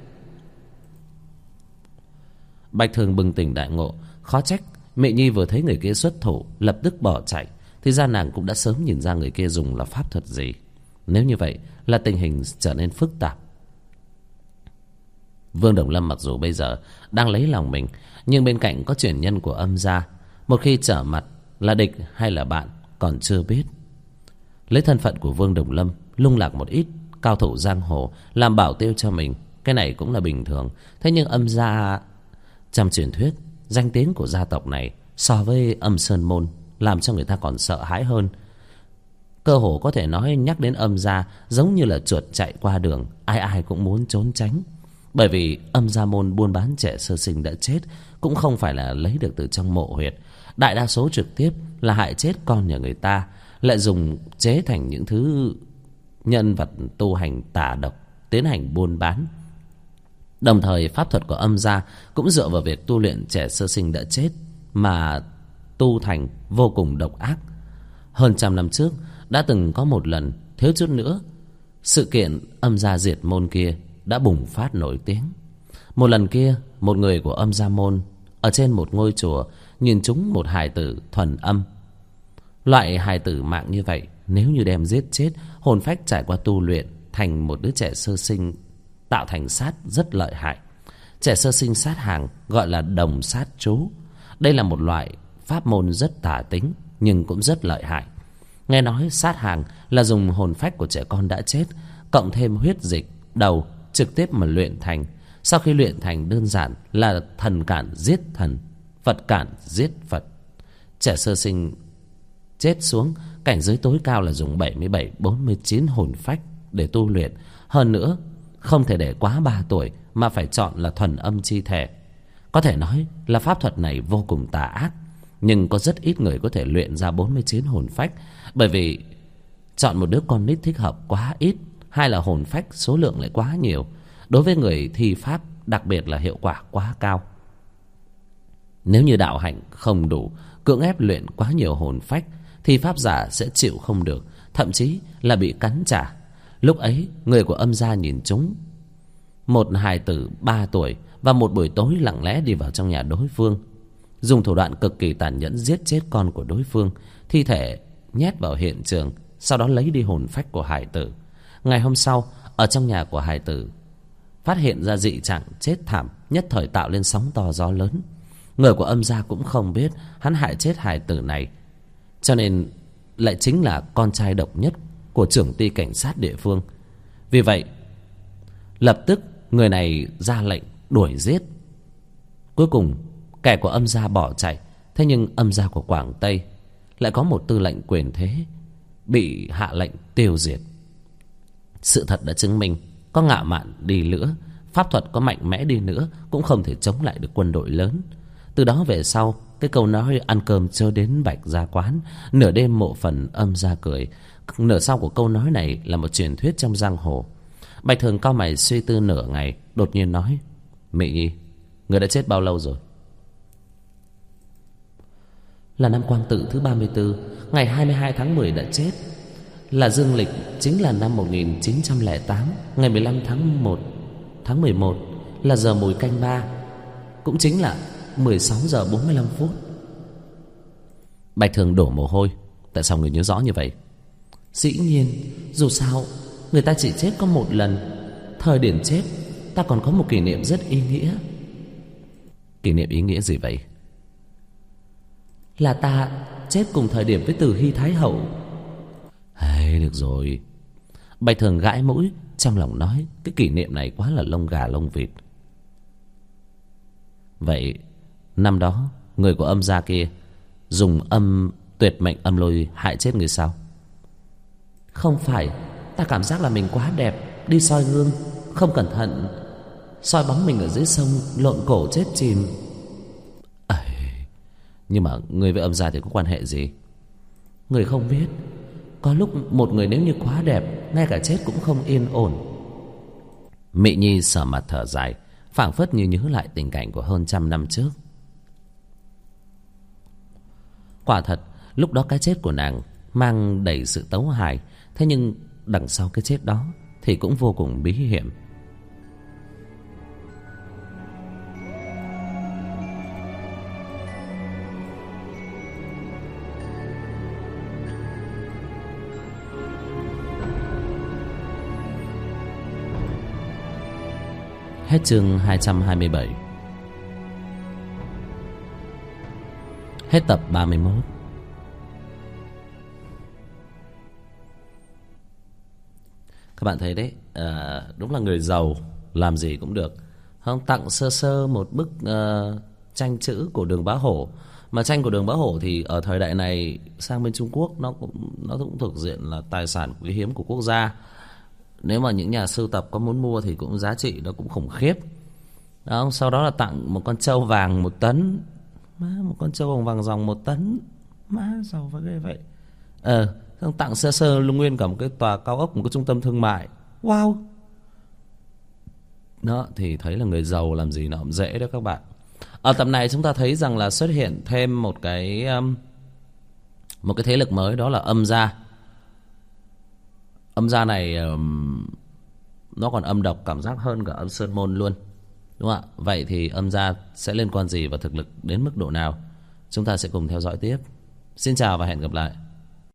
Bạch Thường bừng tỉnh đại ngộ, khó trách Mị Nhi vừa thấy người kia xuất thủ lập tức bỏ chạy. Thì ra nàng cũng đã sớm nhìn ra người kia dùng là pháp thuật gì. Nếu như vậy là tình hình trở nên phức tạp. Vương Đồng Lâm mặc dù bây giờ đang lấy lòng mình, nhưng bên cạnh có truyền nhân của âm gia. Một khi trở mặt là địch hay là bạn còn chưa biết. Lấy thân phận của Vương Đồng Lâm lung lạc một ít cao thủ giang hồ làm bảo tiêu cho mình, cái này cũng là bình thường. Thế nhưng âm gia, trong truyền thuyết danh tiếng của gia tộc này so với Âm Sơn Môn làm cho người ta còn sợ hãi hơn. Cơ hồ có thể nói nhắc đến âm gia giống như là chuột chạy qua đường, ai ai cũng muốn trốn tránh. Bởi vì Âm Gia Môn buôn bán trẻ sơ sinh đã chết cũng không phải là lấy được từ trong mộ huyệt. Đại đa số trực tiếp là hại chết con nhà người ta, lại dùng chế thành những thứ nhân vật tu hành tà độc tiến hành buôn bán. Đồng thời pháp thuật của âm gia cũng dựa vào việc tu luyện trẻ sơ sinh đã chết mà tu thành vô cùng độc ác. Hơn 100 năm trước đã từng có một lần thiếu chút nữa sự kiện âm gia diệt môn kia đã bùng phát nổi tiếng. Một lần kia, một người của âm gia môn ở trên một ngôi chùa nhìn trúng một hài tử thuần âm. Loại hài tử mạng như vậy, nếu như đem giết chết, hồn phách trải qua tu luyện thành một đứa trẻ sơ sinh, tạo thành sát rất lợi hại. Trẻ sơ sinh sát hàng gọi là đồng sát chú. Đây là một loại pháp môn rất tà tính nhưng cũng rất lợi hại. Nghe nói sát hàng là dùng hồn phách của trẻ con đã chết cộng thêm huyết dịch đầu trực tiếp mà luyện thành. Sau khi luyện thành đơn giản là thần cản giết thần, Phật cản giết Phật. Trẻ sơ sinh chết xuống, cảnh giới tối cao là dùng 77-49 hồn phách để tu luyện. Hơn nữa không thể để quá 3 tuổi mà phải chọn là thuần âm chi thể. Có thể nói là pháp thuật này vô cùng tà ác, nhưng có rất ít người có thể luyện ra 49 hồn phách. Bởi vì chọn một đứa con nít thích hợp quá ít, hay là hồn phách số lượng lại quá nhiều. Đối với người thi pháp đặc biệt là hiệu quả quá cao. Nếu như đạo hạnh không đủ, cưỡng ép luyện quá nhiều hồn phách thì pháp giả sẽ chịu không được, thậm chí là bị cắn trả. Lúc ấy người của âm gia nhìn chúng một hài tử 3 tuổi và một buổi tối lặng lẽ đi vào trong nhà đối phương, dùng thủ đoạn cực kỳ tàn nhẫn giết chết con của đối phương, thi thể nhét vào hiện trường, sau đó lấy đi hồn phách của hài tử. Ngày hôm sau ở trong nhà của hài tử phát hiện ra dị trạng chết thảm, nhất thời tạo lên sóng to gió lớn. Người của Âm gia cũng không biết hắn hại chết hài tử này, cho nên lại chính là con trai độc nhất của trưởng ty cảnh sát địa phương. Vì vậy lập tức người này ra lệnh đuổi giết. Cuối cùng kẻ của Âm gia bỏ chạy. Thế nhưng Âm gia của Quảng Tây lại có một tư lệnh quyền thế bị hạ lệnh tiêu diệt. Sự thật đã chứng minh, có ngạo mạn đi nữa, pháp thuật có mạnh mẽ đi nữa, cũng không thể chống lại được quân đội lớn. Từ đó về sau, cái câu nói ăn cơm chưa đến Bạch gia quán, nửa đêm mộ phần Âm gia cười, nửa sau của câu nói này là một truyền thuyết trong giang hồ. Bạch Thường cau mày suy tư nửa ngày, đột nhiên nói: Mị Nhi, người đã chết bao lâu rồi? Là năm Quang Tự thứ 34, ngày 22 tháng 10 đã chết. Là dương lịch chính là năm 1908, ngày 15 tháng 11 là giờ mùi canh 3, cũng chính là 16 giờ 45 phút. Bạch Thường đổ mồ hôi. Tại sao người nhớ rõ như vậy? Dĩ nhiên, dù sao người ta chỉ chết có một lần. Thời điểm chết ta còn có một kỷ niệm rất ý nghĩa. Kỷ niệm ý nghĩa gì vậy? Là ta chết cùng thời điểm với Từ Hy Thái Hậu. Hay, được rồi. Bạch Thường gãi mũi, trong lòng nói cái kỷ niệm này quá là lông gà lông vịt. Vậy năm đó người của Âm gia kia dùng tuyệt mệnh âm lôi hại chết người sao? Không phải, ta cảm giác là mình quá đẹp, đi soi gương không cẩn thận soi bóng mình ở dưới sông, lộn cổ chết chìm. Nhưng mà người với Âm gia thì có quan hệ gì? Người không biết, có lúc một người nếu như quá đẹp, ngay cả chết cũng không yên ổn. Mị Nhi sờ mặt thở dài, phảng phất như nhớ lại tình cảnh của hơn 100 năm trước. Quả thật, lúc đó cái chết của nàng mang đầy sự tấu hài. Thế nhưng đằng sau cái chết đó thì cũng vô cùng bí hiểm. Hết chương 227. Hết tập 31. Các bạn thấy đấy, đúng là người giàu làm gì cũng được. Không, tặng sơ sơ một bức tranh chữ của Đường Bá Hổ. Mà tranh của Đường Bá Hổ thì ở thời đại này sang bên Trung Quốc nó cũng thuộc diện là tài sản quý hiếm của quốc gia. Nếu mà những nhà sưu tập có muốn mua thì cũng giá trị nó cũng khủng khiếp. Đó, sau đó là tặng một con trâu vàng 1 tấn. Một con trâu vàng dòng 1 tấn. Giàu với ghê vậy. Xong tặng sơ sơ luôn nguyên cả một cái tòa cao ốc, một cái trung tâm thương mại. Wow. Đó, thì thấy là người giàu làm gì nó cũng dễ đó các bạn. Ở tập này chúng ta thấy rằng là xuất hiện thêm một cái thế lực mới, đó là Âm gia. Âm gia này nó còn âm độc cảm giác hơn cả Âm Sơn Môn luôn, đúng không ạ? Vậy thì Âm gia sẽ liên quan gì và thực lực đến mức độ nào? Chúng ta sẽ cùng theo dõi tiếp. Xin chào và hẹn gặp lại.